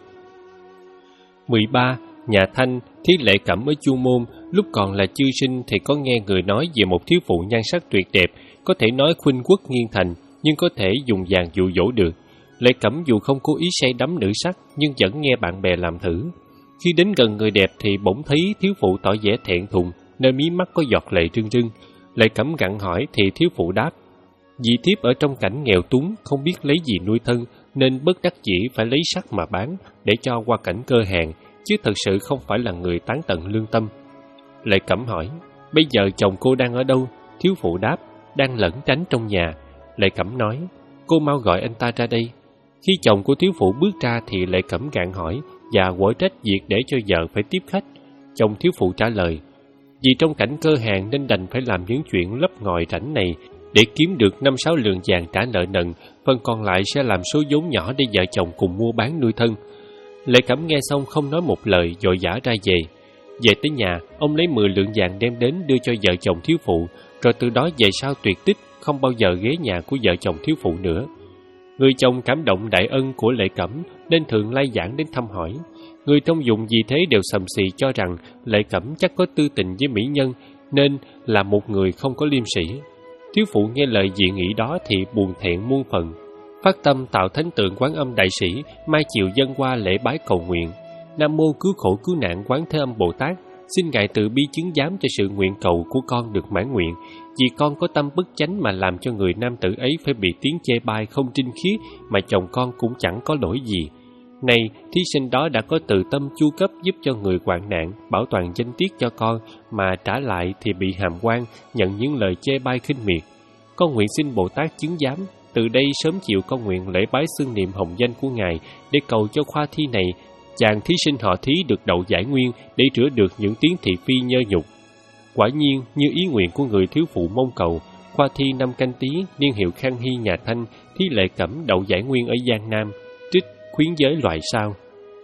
mười ba. Nhà Thanh, Thí Lệ Cẩm ở Chu Môn, lúc còn là chư sinh thì có nghe người nói về một thiếu phụ nhan sắc tuyệt đẹp, có thể nói khuynh quốc nghiêng thành, nhưng có thể dùng vàng dụ dỗ được. Lệ Cẩm dù không cố ý say đắm nữ sắc, nhưng vẫn nghe bạn bè làm thử. Khi đến gần người đẹp thì bỗng thấy thiếu phụ tỏ vẻ thẹn thùng, nơi mí mắt có giọt lệ rưng rưng. Lệ Cẩm gặng hỏi thì thiếu phụ đáp, vì thiếp ở trong cảnh nghèo túng, không biết lấy gì nuôi thân, nên bất đắc dĩ phải lấy sắc mà bán, để cho qua cảnh cơ hàn, chứ thật sự không phải là người tán tận lương tâm. Lệ Cẩm hỏi, bây giờ chồng cô đang ở đâu? Thiếu phụ đáp, đang lẩn tránh trong nhà. Lệ Cẩm nói, cô mau gọi anh ta ra đây. Khi chồng của thiếu phụ bước ra thì Lệ Cẩm gặng hỏi và quở trách việc để cho vợ phải tiếp khách. Chồng thiếu phụ trả lời, vì trong cảnh cơ hàn nên đành phải làm những chuyện lấp ngòi rảnh này để kiếm được năm sáu lượng vàng trả nợ nần, phần còn lại sẽ làm số vốn nhỏ để vợ chồng cùng mua bán nuôi thân. Lệ Cẩm nghe xong không nói một lời, vội vã ra về. Về tới nhà, ông lấy mười lượng vàng đem đến đưa cho vợ chồng thiếu phụ, rồi từ đó về sau tuyệt tích, không bao giờ ghé nhà của vợ chồng thiếu phụ nữa. Người chồng cảm động đại ân của Lệ Cẩm nên thường lai vãng đến thăm hỏi. Người trong vùng vì thế đều sầm xì cho rằng Lệ Cẩm chắc có tư tình với mỹ nhân, nên là một người không có liêm sĩ. Thiếu phụ nghe lời dị nghị đó thì buồn thẹn muôn phần, phát tâm tạo thánh tượng Quán Âm đại sĩ, mai chiều dâng qua lễ bái cầu nguyện. Nam mô cứu khổ cứu nạn Quán Thế Âm Bồ Tát, xin ngài từ bi chứng giám cho sự nguyện cầu của con được mãn nguyện, vì con có tâm bất chánh mà làm cho người nam tử ấy phải bị tiếng chê bai không trinh khiết, mà chồng con cũng chẳng có lỗi gì. Này, thí sinh đó đã có từ tâm chu cấp giúp cho người hoạn nạn, bảo toàn danh tiết cho con, mà trả lại thì bị hàm quan, nhận những lời chê bai khinh miệt. Con nguyện xin Bồ Tát chứng giám, từ đây sớm chịu con nguyện lễ bái xưng niệm hồng danh của ngài, để cầu cho khoa thi này chàng thí sinh họ Thí được đậu giải nguyên, để rửa được những tiếng thị phi nhơ nhục. Quả nhiên như ý nguyện của người thiếu phụ mong cầu, khoa thi năm Canh Tý, niên hiệu Khang Hy nhà Thanh, Thí Lệ Cẩm đậu giải nguyên ở Giang Nam. Trích Khuyến giới loại sau.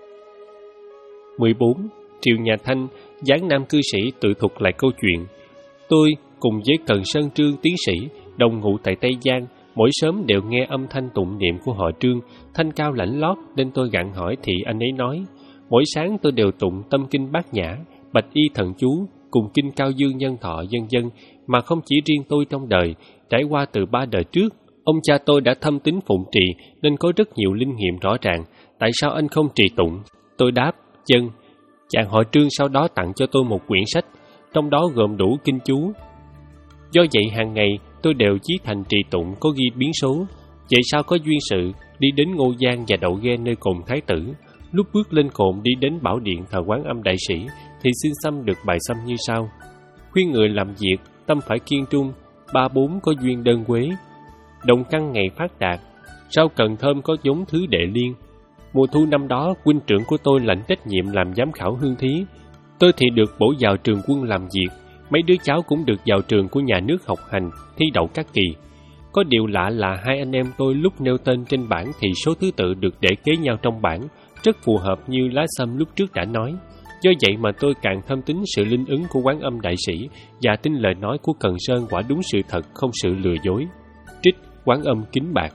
mười bốn. Triều nhà Thanh, Giáng Nam cư sĩ tự thuật lại câu chuyện. Tôi cùng với Cần Sơn Trương tiến sĩ đồng ngụ tại Tây Giang, mỗi sớm đều nghe âm thanh tụng niệm của họ Trương, thanh cao lãnh lót, nên tôi gặng hỏi thì anh ấy nói, mỗi sáng tôi đều tụng tâm kinh Bát Nhã, bạch y thần chú, cùng kinh cao dương nhân thọ vân vân, mà không chỉ riêng tôi trong đời, trải qua từ ba đời trước, ông cha tôi đã thâm tín phụng trì nên có rất nhiều linh nghiệm rõ ràng. Tại sao anh không trì tụng? Tôi đáp, chân. Chàng họ Trương sau đó tặng cho tôi một quyển sách, trong đó gồm đủ kinh chú. Do vậy hàng ngày tôi đều chí thành trì tụng có ghi biến số. Vậy sao có duyên sự đi đến Ngô Giang và đậu ghe nơi cồn Thái Tử. Lúc bước lên cồn đi đến Bảo Điện thờ Quán Âm Đại Sĩ thì xin xăm được bài xăm như sau: khuyên người làm việc tâm phải kiên trung, ba bốn có duyên đơn quế, đồng căn ngày phát đạt, rau cần thơm có giống thứ đệ liên. Mùa thu năm đó, huynh trưởng của tôi lãnh trách nhiệm làm giám khảo hương thí. Tôi thì được bổ vào trường quân làm việc, mấy đứa cháu cũng được vào trường của nhà nước học hành, thi đậu các kỳ. Có điều lạ là hai anh em tôi lúc nêu tên trên bảng thì số thứ tự được để kế nhau trong bảng, rất phù hợp như lá sâm lúc trước đã nói. Do vậy mà tôi càng thâm tín sự linh ứng của Quán Âm Đại Sĩ và tin lời nói của Cần Sơn quả đúng sự thật, không sự lừa dối. Trích Quán Âm Kính Bạc.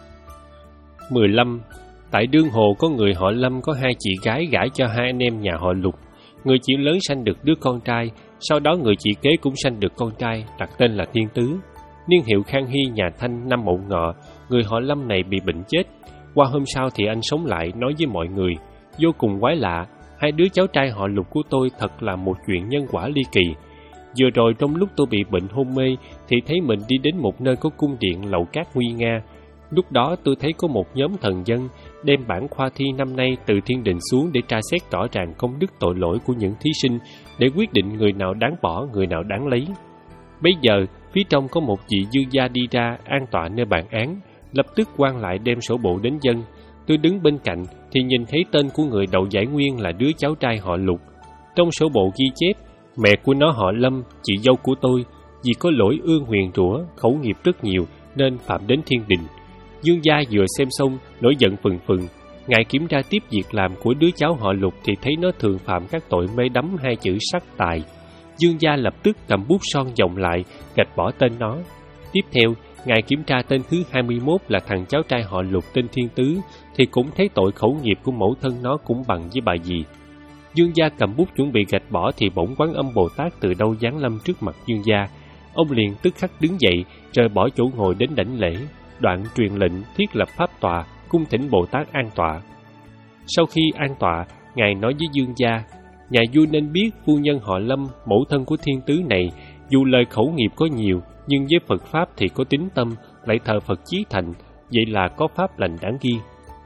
mười lăm. Tại Đương Hồ có người họ Lâm có hai chị gái gả cho hai anh em nhà họ Lục. Người chị lớn sanh được đứa con trai, sau đó người chị kế cũng sanh được con trai, đặt tên là Thiên Tứ. Niên hiệu Khang Hy nhà Thanh năm Mậu Ngọ, người họ Lâm này bị bệnh chết. Qua hôm sau thì anh sống lại nói với mọi người, vô cùng quái lạ, hai đứa cháu trai họ Lục của tôi thật là một chuyện nhân quả ly kỳ. Vừa rồi trong lúc tôi bị bệnh hôn mê thì thấy mình đi đến một nơi có cung điện lầu cát nguy nga. Lúc đó tôi thấy có một nhóm thần dân đem bản khoa thi năm nay từ thiên đình xuống để tra xét rõ ràng công đức tội lỗi của những thí sinh, để quyết định người nào đáng bỏ, người nào đáng lấy. Bấy giờ, phía trong có một vị dư gia đi ra an tọa nơi bàn án, lập tức quan lại đem sổ bộ đến dân. Tôi đứng bên cạnh thì nhìn thấy tên của người đậu giải nguyên là đứa cháu trai họ Lục. Trong sổ bộ ghi chép, mẹ của nó họ Lâm, chị dâu của tôi, vì có lỗi ương nguyền rủa, khẩu nghiệp rất nhiều nên phạm đến thiên đình. Dương gia vừa xem xong, nổi giận phừng phừng. Ngài kiểm tra tiếp việc làm của đứa cháu họ Lục thì thấy nó thường phạm các tội mê đắm hai chữ sắc tài. Dương gia lập tức cầm bút son dòng lại, gạch bỏ tên nó. Tiếp theo, Ngài kiểm tra tên thứ hai mươi mốt là thằng cháu trai họ Lục tên Thiên Tứ, thì cũng thấy tội khẩu nghiệp của mẫu thân nó cũng bằng với bà dì. Dương gia cầm bút chuẩn bị gạch bỏ thì bỗng Quán Âm Bồ Tát từ đâu giáng lâm trước mặt Dương gia. Ông liền tức khắc đứng dậy, rời bỏ chỗ ngồi đến đảnh lễ, đoạn truyền lệnh thiết lập pháp tòa, cung thỉnh Bồ Tát an tọa. Sau khi an tọa, Ngài nói với Dương gia, nhà vua nên biết phu nhân họ Lâm, mẫu thân của Thiên Tứ này, dù lời khẩu nghiệp có nhiều, nhưng với Phật Pháp thì có tín tâm, lại thờ Phật chí thành, vậy là có pháp lành đáng ghi.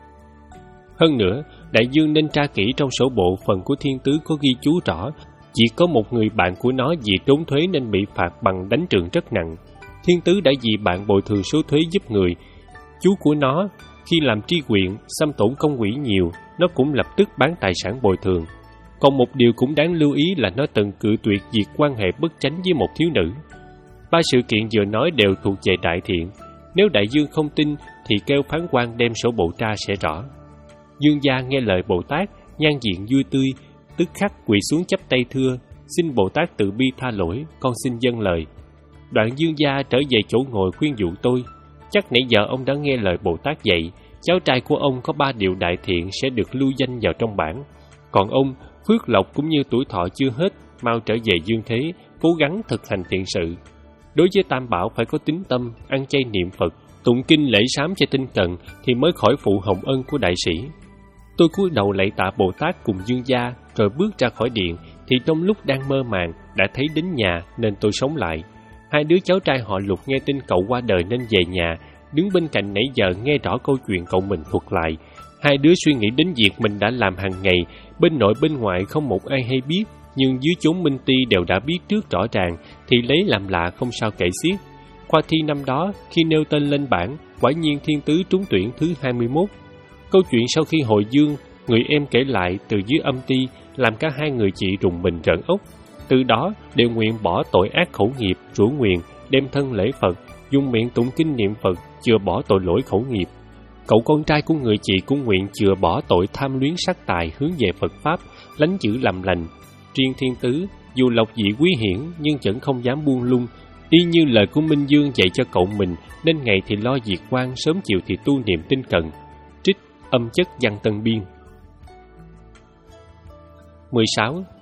Hơn nữa, đại dương nên tra kỹ trong sổ bộ phần của Thiên Tứ có ghi chú rõ, chỉ có một người bạn của nó vì trốn thuế nên bị phạt bằng đánh trượng rất nặng. Thiên Tứ đã vì bạn bồi thường số thuế giúp người. Chú của nó, khi làm tri huyện, xâm tổn công quỹ nhiều, nó cũng lập tức bán tài sản bồi thường. Còn một điều cũng đáng lưu ý là nó từng cự tuyệt việc quan hệ bất chánh với một thiếu nữ. Ba sự kiện vừa nói đều thuộc về đại thiện. Nếu đại dương không tin thì kêu phán quan đem sổ bộ tra sẽ rõ. Dương gia nghe lời Bồ Tát, nhan diện vui tươi, tức khắc quỳ xuống chắp tay thưa, xin Bồ Tát từ bi tha lỗi, con xin dâng lời. Đoạn Dương gia trở về chỗ ngồi khuyên dụ tôi, chắc nãy giờ ông đã nghe lời Bồ Tát dạy, cháu trai của ông có ba điều đại thiện sẽ được lưu danh vào trong bảng. Còn ông, phước lộc cũng như tuổi thọ chưa hết, mau trở về dương thế, cố gắng thực hành thiện sự. Đối với Tam Bảo phải có tín tâm, ăn chay niệm Phật, tụng kinh lễ sám cho tinh cần thì mới khỏi phụ hồng ân của đại sĩ. Tôi cúi đầu lạy tạ Bồ Tát cùng Dương gia, rồi bước ra khỏi điện thì trong lúc đang mơ màng đã thấy đến nhà nên tôi sống lại. Hai đứa cháu trai họ Lục nghe tin cậu qua đời nên về nhà, đứng bên cạnh nãy giờ nghe rõ câu chuyện cậu mình thuật lại. Hai đứa suy nghĩ đến việc mình đã làm hàng ngày, bên nội bên ngoại không một ai hay biết, nhưng dưới chốn minh ti đều đã biết trước rõ ràng, thì lấy làm lạ không sao kể xiết. Khoa thi năm đó, khi nêu tên lên bảng, quả nhiên Thiên Tứ trúng tuyển thứ hai mươi mốt. Câu chuyện sau khi hồi dương, người em kể lại từ dưới âm ti, làm cả hai người chị rùng mình rợn ốc. Từ đó, đều nguyện bỏ tội ác khẩu nghiệp, rủa nguyền, đem thân lễ Phật, dùng miệng tụng kinh niệm Phật, chừa bỏ tội lỗi khẩu nghiệp. Cậu con trai của người chị cũng nguyện chừa bỏ tội tham luyến sắc tài, hướng về Phật Pháp, lánh giữ làm lành. Riêng Thiên Tứ, dù lộc dị quý hiển nhưng vẫn không dám buông lung, y như lời của Minh Dương dạy cho cậu mình, nên ngày thì lo việc quan, sớm chiều thì tu niệm tinh cần. Trích Âm chất Văn Tân Biên. mười sáu.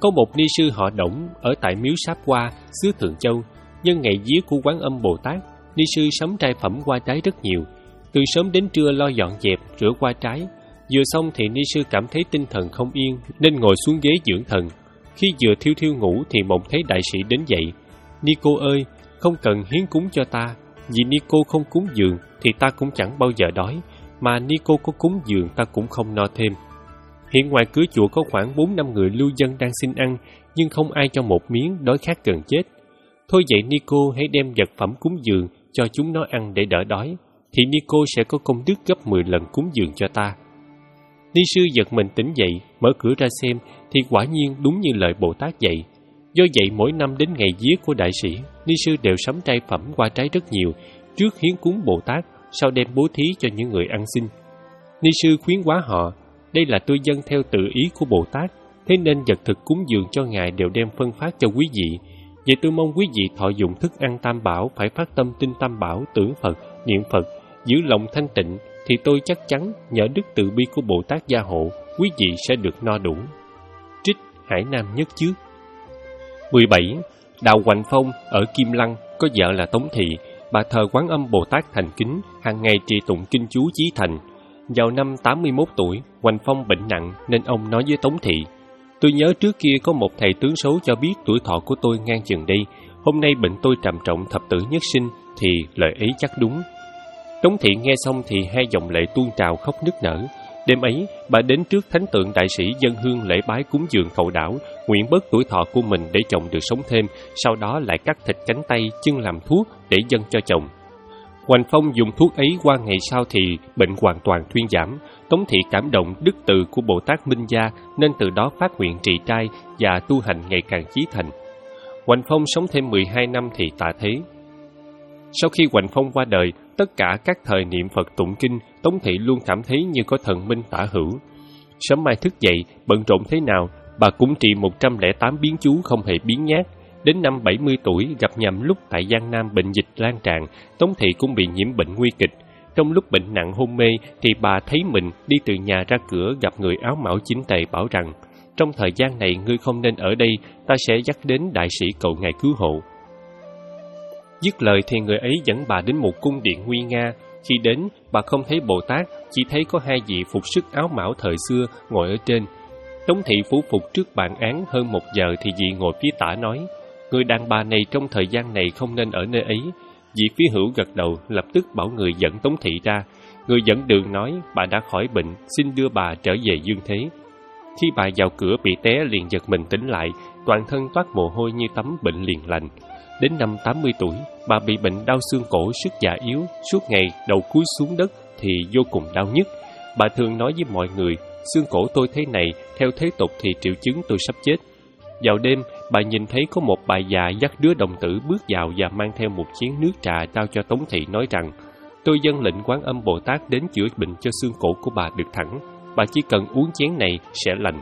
Có một ni sư họ Đổng ở tại miếu Sáp Qua, xứ Thượng Châu. Nhân ngày vía của Quán Âm Bồ Tát, ni sư sắm trai phẩm hoa trái rất nhiều. Từ sớm đến trưa lo dọn dẹp, rửa hoa trái. Vừa xong thì ni sư cảm thấy tinh thần không yên nên ngồi xuống ghế dưỡng thần. Khi vừa thiêu thiêu ngủ thì mộng thấy đại sĩ đến dậy. Nico ơi, không cần hiến cúng cho ta, vì Nico không cúng dường thì ta cũng chẳng bao giờ đói, mà Nico có cúng dường ta cũng không no thêm. Hiện ngoài cửa chùa có khoảng bốn năm người lưu dân đang xin ăn, nhưng không ai cho một miếng, đói khát gần chết. Thôi vậy Nico hãy đem vật phẩm cúng dường cho chúng nó ăn để đỡ đói, thì Nico sẽ có công đức gấp mười lần cúng dường cho ta. Ni sư giật mình tỉnh dậy, mở cửa ra xem, thì quả nhiên đúng như lời Bồ Tát dạy. Do vậy mỗi năm đến ngày vía của đại sĩ, ni sư đều sắm trai phẩm hoa trái rất nhiều, trước hiến cúng Bồ Tát, sau đem bố thí cho những người ăn xin. Ni sư khuyến hóa họ, đây là tôi dâng theo tự ý của Bồ Tát, thế nên vật thực cúng dường cho Ngài đều đem phân phát cho quý vị. Vậy tôi mong quý vị thọ dụng thức ăn tam bảo, phải phát tâm tin tam bảo, tưởng Phật, niệm Phật, giữ lòng thanh tịnh, thì tôi chắc chắn nhờ đức từ bi của Bồ Tát gia hộ, quý vị sẽ được no đủ. Trích Hải Nam Nhất Trước. mười bảy. Đào Hoành Phong ở Kim Lăng có vợ là Tống Thị, bà thờ Quán Âm Bồ Tát thành kính, hàng ngày trì tụng kinh chú chí thành. Vào năm tám mươi mốt tuổi, Hoành Phong bệnh nặng nên ông nói với Tống Thị: tôi nhớ trước kia có một thầy tướng số cho biết tuổi thọ của tôi ngang chừng đây, hôm nay bệnh tôi trầm trọng thập tử nhất sinh, thì lời ấy chắc đúng. Tống Thị nghe xong thì hai dòng lệ tuôn trào khóc nức nở. Đêm ấy, bà đến trước thánh tượng đại sĩ dâng hương lễ bái cúng dường cầu đảo, nguyện bớt tuổi thọ của mình để chồng được sống thêm, sau đó lại cắt thịt cánh tay, chân làm thuốc để dâng cho chồng. Hoành Phong dùng thuốc ấy qua ngày sau thì bệnh hoàn toàn thuyên giảm. Tống Thị cảm động đức từ của Bồ Tát Minh Gia nên từ đó phát nguyện trì trai và tu hành ngày càng chí thành. Hoành Phong sống thêm mười hai năm thì tạ thế. Sau khi Hoành Phong qua đời, tất cả các thời niệm Phật tụng kinh, Tống Thị luôn cảm thấy như có thần minh tả hữu. Sớm mai thức dậy, bận rộn thế nào, bà cũng trì một trăm lẻ tám biến chú không hề biến nhát. Đến năm bảy mươi tuổi, gặp nhầm lúc tại Giang Nam bệnh dịch lan tràn, Tống Thị cũng bị nhiễm bệnh nguy kịch. Trong lúc bệnh nặng hôn mê thì bà thấy mình đi từ nhà ra cửa gặp người áo mão chính tề bảo rằng: trong thời gian này ngươi không nên ở đây, ta sẽ dắt đến đại sĩ cầu ngài cứu hộ. Dứt lời thì người ấy dẫn bà đến một cung điện nguy nga. Khi đến, bà không thấy Bồ Tát, chỉ thấy có hai vị phục sức áo mão thời xưa ngồi ở trên. Tống Thị phủ phục trước bàn án hơn một giờ thì vị ngồi phía tả nói: người đàn bà này trong thời gian này không nên ở nơi ấy. Vị phía hữu gật đầu, lập tức bảo người dẫn Tống Thị ra. Người dẫn đường nói bà đã khỏi bệnh, xin đưa bà trở về dương thế. Khi bà vào cửa bị té liền giật mình tỉnh lại, toàn thân toát mồ hôi như tắm, bệnh liền lành. Đến năm tám mươi tuổi, bà bị bệnh đau xương cổ, sức già yếu, suốt ngày đầu cúi xuống đất thì vô cùng đau nhức. Bà thường nói với mọi người: xương cổ tôi thế này, theo thế tục thì triệu chứng tôi sắp chết. Vào đêm, bà nhìn thấy có một bà già dắt đứa đồng tử bước vào và mang theo một chén nước trà trao cho Tống Thị, nói rằng: tôi dâng lệnh Quán Âm Bồ Tát đến chữa bệnh cho xương cổ của bà được thẳng, bà chỉ cần uống chén này sẽ lành.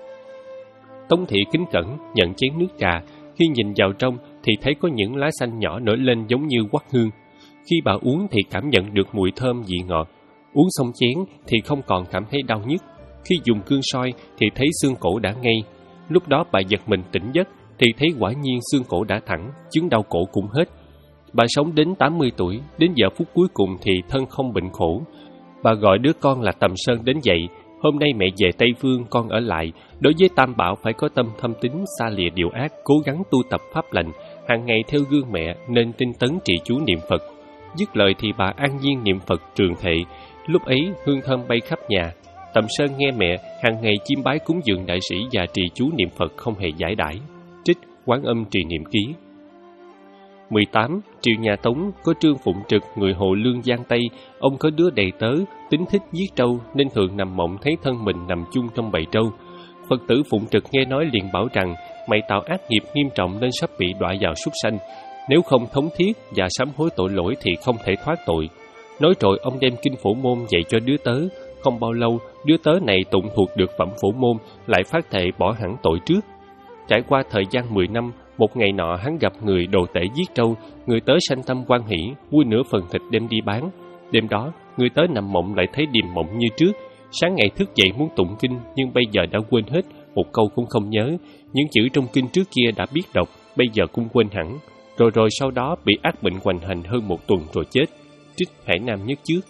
Tống Thị kính cẩn nhận chén nước trà, khi nhìn vào trong thì thấy có những lá xanh nhỏ nổi lên giống như quắc hương. Khi bà uống thì cảm nhận được mùi thơm vị ngọt. Uống xong chén thì không còn cảm thấy đau nhức. Khi dùng cương soi thì thấy xương cổ đã ngay. Lúc đó bà giật mình tỉnh giấc thì thấy quả nhiên xương cổ đã thẳng, chứng đau cổ cũng hết. Bà sống đến tám mươi tuổi, đến giờ phút cuối cùng thì thân không bệnh khổ. Bà gọi đứa con là Tầm Sơn đến dạy: hôm nay mẹ về Tây Phương, con ở lại. Đối với Tam Bảo phải có tâm thâm tín, xa lìa điều ác, cố gắng tu tập pháp lành, hàng ngày theo gương mẹ nên tinh tấn trì chú niệm Phật. Dứt lời thì bà an nhiên niệm Phật trường thệ. Lúc ấy hương thơm bay khắp nhà. Tầm Sơn nghe mẹ hàng ngày chiêm bái cúng dường đại sĩ và trì chú niệm Phật không hề giải đãi. Trích Quán Âm Trì Niệm Ký. mười tám. Triều nhà Tống có Trương Phụng Trực, người Hồ Lương Giang Tây. Ông có đứa đầy tớ, tính thích giết trâu nên thường nằm mộng thấy thân mình nằm chung trong bầy trâu. Phật tử Phụng Trực nghe nói liền bảo rằng: mày tạo ác nghiệp nghiêm trọng nên sắp bị đọa vào súc sanh. Nếu không thống thiết và sám hối tội lỗi thì không thể thoát tội. Nói rồi ông đem kinh Phổ Môn dạy cho đứa tớ. Không bao lâu, đứa tớ này tụng thuộc được phẩm Phổ Môn, lại phát thệ bỏ hẳn tội trước. Trải qua thời gian mười năm, một ngày nọ hắn gặp người đồ tể giết trâu. Người tớ sanh tâm hoan hỷ, mua nửa phần thịt đem đi bán. Đêm đó, người tớ nằm mộng lại thấy điềm mộng như trước. Sáng ngày thức dậy muốn tụng kinh nhưng bây giờ đã quên hết, một câu cũng không nhớ. Những chữ trong kinh trước kia đã biết đọc, bây giờ cũng quên hẳn. Rồi rồi sau đó bị ác bệnh hoành hành hơn một tuần rồi chết. Trích Hải Nam nhất trước.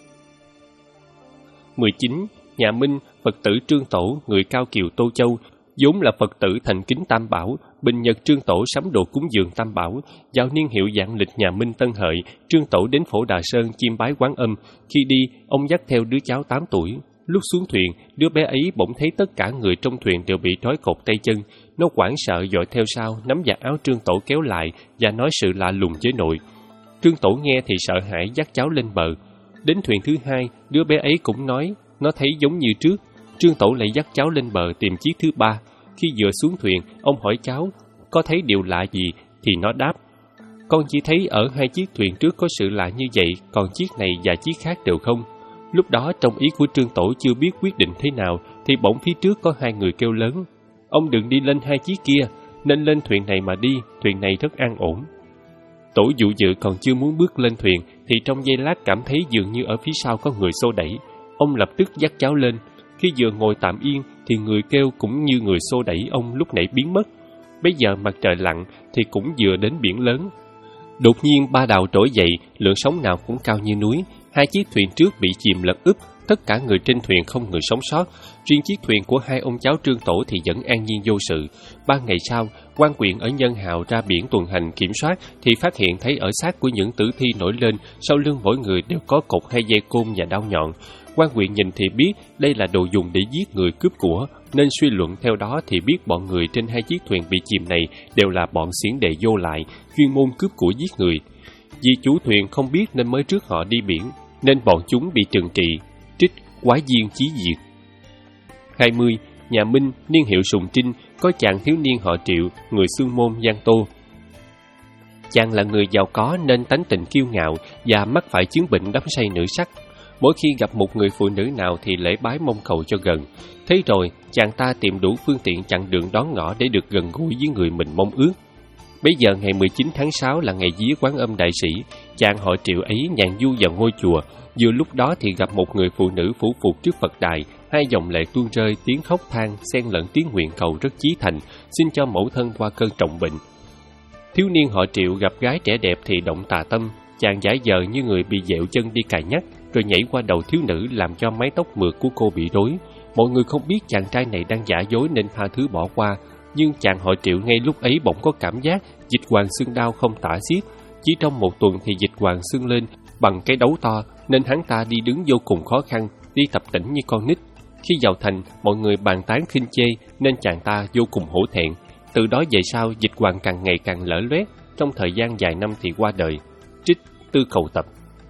mười chín. Nhà Minh, Phật tử Trương Tổ, người Cao Kiều Tô Châu, vốn là Phật tử thành kính Tam Bảo. Bình nhật Trương Tổ sắm đồ cúng dường Tam Bảo. Vào niên hiệu vạn lịch nhà Minh Tân Hợi, Trương Tổ đến Phổ Đà Sơn chiêm bái Quán Âm. Khi đi, ông dắt theo đứa cháu tám tuổi. Lúc xuống thuyền, đứa bé ấy bỗng thấy tất cả người trong thuyền đều bị trói cột tay chân. Nó hoảng sợ dội theo sau, nắm vạt áo Trương Tổ kéo lại và nói sự lạ lùng với nội. Trương Tổ nghe thì sợ hãi dắt cháu lên bờ. Đến thuyền thứ hai, đứa bé ấy cũng nói, nó thấy giống như trước. Trương Tổ lại dắt cháu lên bờ tìm chiếc thứ ba. Khi vừa xuống thuyền, ông hỏi cháu có thấy điều lạ gì, thì nó đáp: con chỉ thấy ở hai chiếc thuyền trước có sự lạ như vậy, còn chiếc này và chiếc khác đều không. Lúc đó trong ý của Trương Tổ chưa biết quyết định thế nào, thì bỗng phía trước có hai người kêu lớn: ông đừng đi lên hai chiếc kia, nên lên thuyền này mà đi, thuyền này rất an ổn. Tổ dụ dự còn chưa muốn bước lên thuyền, thì trong giây lát cảm thấy dường như ở phía sau có người xô đẩy. Ông lập tức dắt cháu lên. Khi vừa ngồi tạm yên, thì người kêu cũng như người xô đẩy ông lúc nãy biến mất. Bây giờ mặt trời lặn thì cũng vừa đến biển lớn. Đột nhiên ba đào trỗi dậy, lượng sóng nào cũng cao như núi. Hai chiếc thuyền trước bị chìm lật úp, tất cả người trên thuyền không người sống sót. Riêng chiếc thuyền của hai ông cháu Trương Tổ thì vẫn an nhiên vô sự. Ba ngày sau, quan quyện ở Nhân Hào ra biển tuần hành kiểm soát thì phát hiện thấy ở xác của những tử thi nổi lên, sau lưng mỗi người đều có cột hay dây côn và đao nhọn. Quan quyện nhìn thì biết đây là đồ dùng để giết người cướp của, nên suy luận theo đó thì biết bọn người trên hai chiếc thuyền bị chìm này đều là bọn xiển đệ vô lại, chuyên môn cướp của giết người. Vì chủ thuyền không biết nên mới rước họ đi biển, nên bọn chúng bị trừng trị. Trích Quái Viên Chí Diệt. hai mươi. Nhà Minh, niên hiệu Sùng Trinh, có chàng thiếu niên họ Triệu, người Xương Môn, Giang Tô. Chàng là người giàu có nên tánh tình kiêu ngạo và mắc phải chứng bệnh đắm say nữ sắc. Mỗi khi gặp một người phụ nữ nào thì lễ bái mong cầu cho gần. Thế rồi, chàng ta tìm đủ phương tiện chặn đường đón ngõ để được gần gũi với người mình mong ước. Bây giờ ngày mười chín tháng sáu là ngày vía Quán Âm Đại Sĩ. Chàng họ Triệu ấy nhàn du vào ngôi chùa. Vừa lúc đó thì gặp một người phụ nữ phủ phục trước Phật đài. Hai dòng lệ tuôn rơi, tiếng khóc than xen lẫn tiếng nguyện cầu rất chí thành, xin cho mẫu thân qua cơn trọng bệnh. Thiếu niên họ Triệu gặp gái trẻ đẹp thì động tà tâm. Chàng giả vờ như người bị dẹo chân đi cài nhắc, rồi nhảy qua đầu thiếu nữ làm cho mái tóc mượt của cô bị rối. Mọi người không biết chàng trai này đang giả dối nên tha thứ bỏ qua. Nhưng chàng họ Triệu ngay lúc ấy bỗng có cảm giác dịch hoàng xương đau không tả xiết. Chỉ trong một tuần thì dịch hoàng xương lên bằng cái đấu to, nên hắn ta đi đứng vô cùng khó khăn, đi tập tễnh như con nít. Khi vào thành, mọi người bàn tán khinh chê nên chàng ta vô cùng hổ thẹn. Từ đó về sau, dịch hoàng càng ngày càng lở loét, trong thời gian vài năm thì qua đời. Trích Tư Cầu Tập.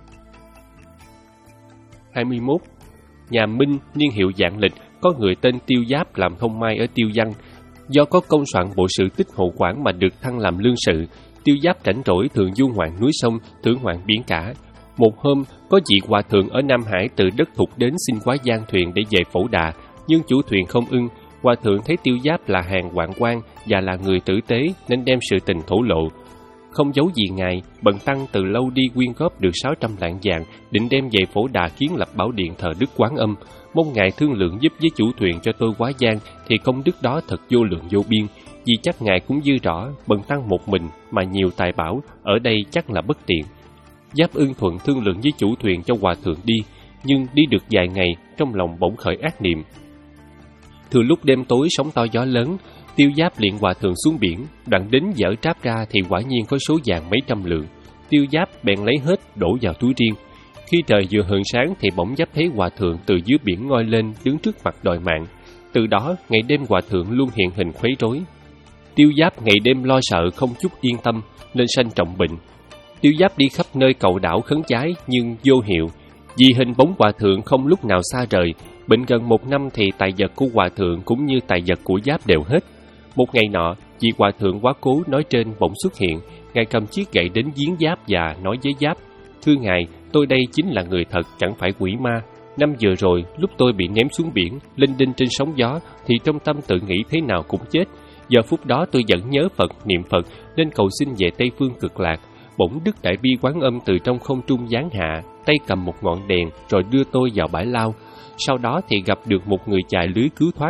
hai mươi mốt. Nhà Minh, niên hiệu Vạn Lịch, có người tên Tiêu Giáp làm thông mai ở Tiêu Văn. Do có công soạn bộ sự tích hộ quản mà được thăng làm lương sự. Tiêu Giáp rảnh rỗi thường du ngoạn núi sông, thưởng ngoạn biển cả. Một hôm, có vị hòa thượng ở Nam Hải từ đất Thục đến xin quá gian thuyền để về Phổ Đà, nhưng chủ thuyền không ưng. Hòa thượng thấy Tiêu Giáp là hàng hoạn quan và là người tử tế nên đem sự tình thổ lộ. Không giấu gì ngài, bần tăng từ lâu đi quyên góp được sáu trăm lạng vàng, định đem về Phổ Đà kiến lập bảo điện thờ Đức Quán Âm. Mong ngài thương lượng giúp với chủ thuyền cho tôi quá gian, thì công đức đó thật vô lượng vô biên. Vì chắc ngài cũng dư rõ, bần tăng một mình mà nhiều tài bảo, ở đây chắc là bất tiện. Giáp ưng thuận thương lượng với chủ thuyền cho hòa thượng đi, nhưng đi được vài ngày, trong lòng bỗng khởi ác niệm. Thừa lúc đêm tối sóng to gió lớn, Tiêu Giáp liền hòa thượng xuống biển, đoạn đến dở tráp ra thì quả nhiên có số vàng mấy trăm lượng. Tiêu Giáp bèn lấy hết đổ vào túi riêng. Khi trời vừa hừng sáng thì bỗng Giáp thấy hòa thượng từ dưới biển ngoi lên đứng trước mặt đòi mạng. Từ đó ngày đêm hòa thượng luôn hiện hình khuấy rối. Tiêu Giáp ngày đêm lo sợ không chút yên tâm nên sanh trọng bệnh. Tiêu Giáp đi khắp nơi cầu đảo khấn vái nhưng vô hiệu, vì hình bóng hòa thượng không lúc nào xa rời. Bệnh gần một năm thì tài vật của hòa thượng cũng như tài vật của Giáp đều hết. Một ngày nọ, vị hòa thượng quá cố nói trên bỗng xuất hiện. Ngài cầm chiếc gậy đến giếng Giáp và nói với Giáp: thưa ngài, tôi đây chính là người thật, chẳng phải quỷ ma. Năm vừa rồi, lúc tôi bị ném xuống biển, linh đinh trên sóng gió, thì trong tâm tự nghĩ thế nào cũng chết. Giờ phút đó tôi vẫn nhớ Phật, niệm Phật, nên cầu xin về Tây Phương Cực Lạc. Bỗng Đức Đại Bi Quán Âm từ trong không trung giáng hạ, tay cầm một ngọn đèn, rồi đưa tôi vào bãi lao. Sau đó thì gặp được một người chài lưới cứu thoát.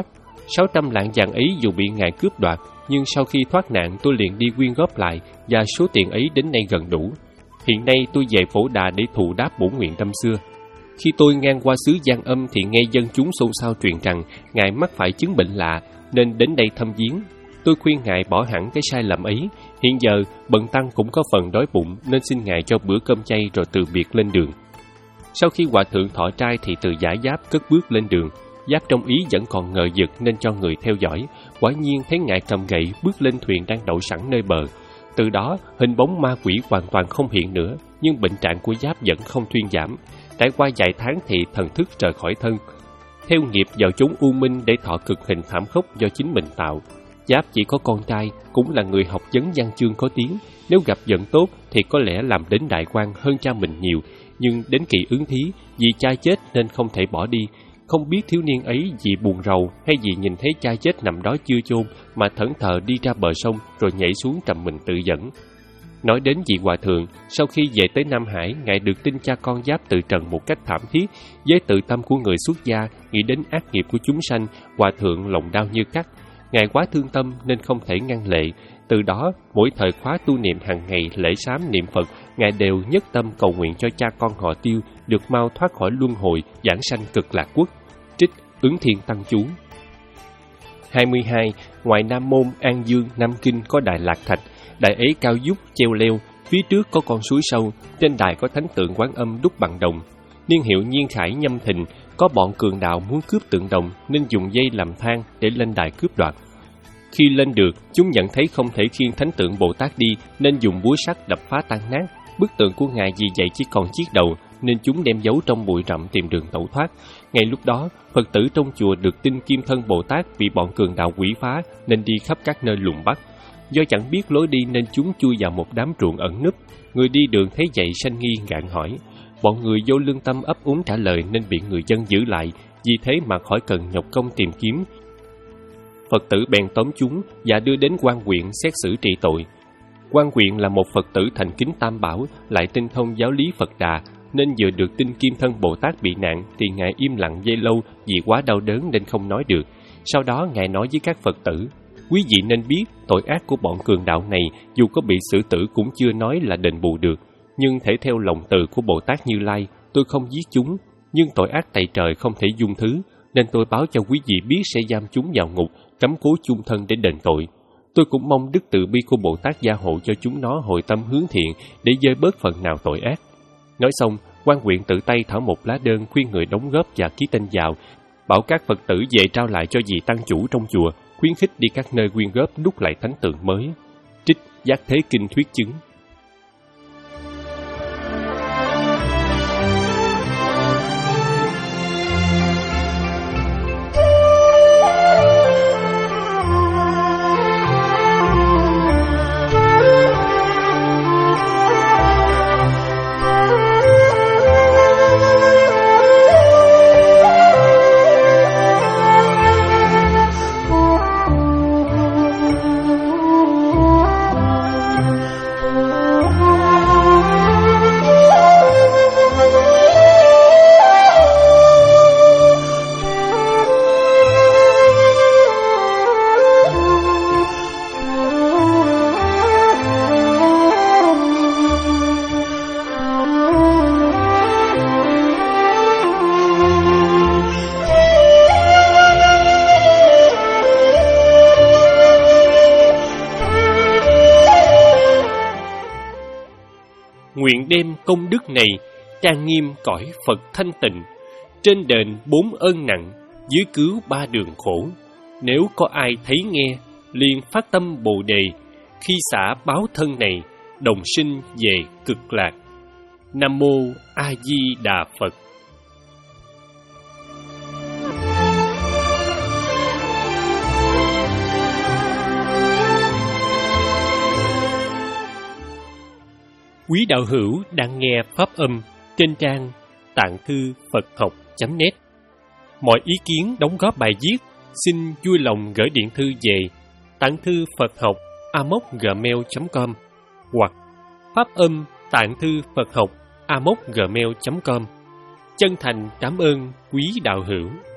Sáu trăm lạng vàng ấy dù bị Ngài cướp đoạt, nhưng sau khi thoát nạn tôi liền đi quyên góp lại, và số tiền ấy đến nay gần đủ. Hiện nay tôi về Phổ Đà để thù đáp bổn nguyện năm xưa. Khi tôi ngang qua xứ Giang Âm thì nghe dân chúng xôn xao truyền rằng Ngài mắc phải chứng bệnh lạ, nên đến đây thăm viếng. Tôi khuyên Ngài bỏ hẳn cái sai lầm ấy. Hiện giờ bần tăng cũng có phần đói bụng, nên xin Ngài cho bữa cơm chay rồi từ biệt lên đường. Sau khi hòa thượng thọ trai thì từ Giải Giáp cất bước lên đường. Giáp trong ý vẫn còn ngờ vực nên cho người theo dõi. Quả nhiên thấy Ngài cầm gậy bước lên thuyền đang đậu sẵn nơi bờ. Từ đó hình bóng ma quỷ hoàn toàn không hiện nữa, nhưng bệnh trạng của Giáp vẫn không thuyên giảm. Trải qua vài tháng thì thần thức rời khỏi thân, theo nghiệp vào chốn u minh để thọ cực hình thảm khốc do chính mình tạo. Giáp chỉ có con trai, cũng là người học vấn văn chương có tiếng. Nếu gặp vận tốt thì có lẽ làm đến đại quan hơn cha mình nhiều. Nhưng đến kỳ ứng thí, vì cha chết nên không thể bỏ đi. Không biết thiếu niên ấy vì buồn rầu hay vì nhìn thấy cha chết nằm đó chưa chôn mà thẫn thờ đi ra bờ sông rồi nhảy xuống trầm mình tự dẫn. Nói đến vị hòa thượng, sau khi về tới Nam Hải, Ngài được tin cha con Giáp tự trần một cách thảm thiết. Với tự tâm của người xuất gia, nghĩ đến ác nghiệp của chúng sanh, hòa thượng lòng đau như cắt. Ngài quá thương tâm nên không thể ngăn lệ. Từ đó, mỗi thời khóa tu niệm hàng ngày, lễ sám niệm Phật, Ngài đều nhất tâm cầu nguyện cho cha con họ Tiêu được mau thoát khỏi luân hồi, giảng sanh cực lạc quốc. Trích Ứng Thiên Tăng Chú. hai mươi hai. Ngoài Nam Môn, An Dương, Nam Kinh có đài Lạc Thạch. Đài ấy cao vút, treo leo, phía trước có con suối sâu, trên đài có thánh tượng Quán Âm đúc bằng đồng. Niên hiệu Nhiên Khải nhâm thìn, có bọn cường đạo muốn cướp tượng đồng nên dùng dây làm thang để lên đài cướp đoạt. Khi lên được, chúng nhận thấy không thể khiêng thánh tượng Bồ Tát đi nên dùng búa sắt đập phá tan nát. Bức tượng của Ngài vì vậy chỉ còn chiếc đầu nên chúng đem giấu trong bụi rậm tìm đường tẩu thoát. Ngay lúc đó, Phật tử trong chùa được tin Kim Thân Bồ Tát bị bọn cường đạo quỷ phá nên đi khắp các nơi lùng bắt. Do chẳng biết lối đi nên chúng chui vào một đám ruộng ẩn núp. Người đi đường thấy vậy sanh nghi gạn hỏi. Bọn người vô lương tâm ấp úng trả lời nên bị người dân giữ lại, vì thế mà khỏi cần nhọc công tìm kiếm. Phật tử bèn tóm chúng và đưa đến quan huyện xét xử trị tội. Quan huyện là một Phật tử thành kính Tam Bảo, lại tinh thông giáo lý Phật Đà, nên vừa được tin Kim Thân Bồ Tát bị nạn thì Ngài im lặng dây lâu vì quá đau đớn nên không nói được. Sau đó Ngài nói với các Phật tử: quý vị nên biết tội ác của bọn cường đạo này dù có bị xử tử cũng chưa nói là đền bù được. Nhưng thể theo lòng từ của Bồ Tát Như Lai, tôi không giết chúng, nhưng tội ác tày trời không thể dung thứ, nên tôi báo cho quý vị biết sẽ giam chúng vào ngục, cấm cố chung thân để đền tội. Tôi cũng mong đức từ bi của Bồ Tát gia hộ cho chúng nó hồi tâm hướng thiện để dơi bớt phần nào tội ác. Nói xong, quan huyện tự tay thảo một lá đơn khuyên người đóng góp và ký tên vào, bảo các Phật tử về trao lại cho vị tăng chủ trong chùa, khuyến khích đi các nơi quyên góp đúc lại thánh tượng mới. Trích Giác Thế Kinh thuyết chứng. Nguyện đem công đức này trang nghiêm cõi Phật thanh tịnh, trên đền bốn ơn nặng, dưới cứu ba đường khổ. Nếu có ai thấy nghe, liền phát tâm Bồ Đề, khi xả báo thân này, đồng sinh về cực lạc. Nam Mô A Di Đà Phật. Quý đạo hữu đang nghe pháp âm trên trang tạng thư Phật học chấm net. Mọi ý kiến đóng góp bài viết xin vui lòng gửi điện thư về tạng thư Phật học a m o c gmail chấm com hoặc pháp âm tạng thư Phật học a m o c gmail chấm com. Chân thành cảm ơn quý đạo hữu.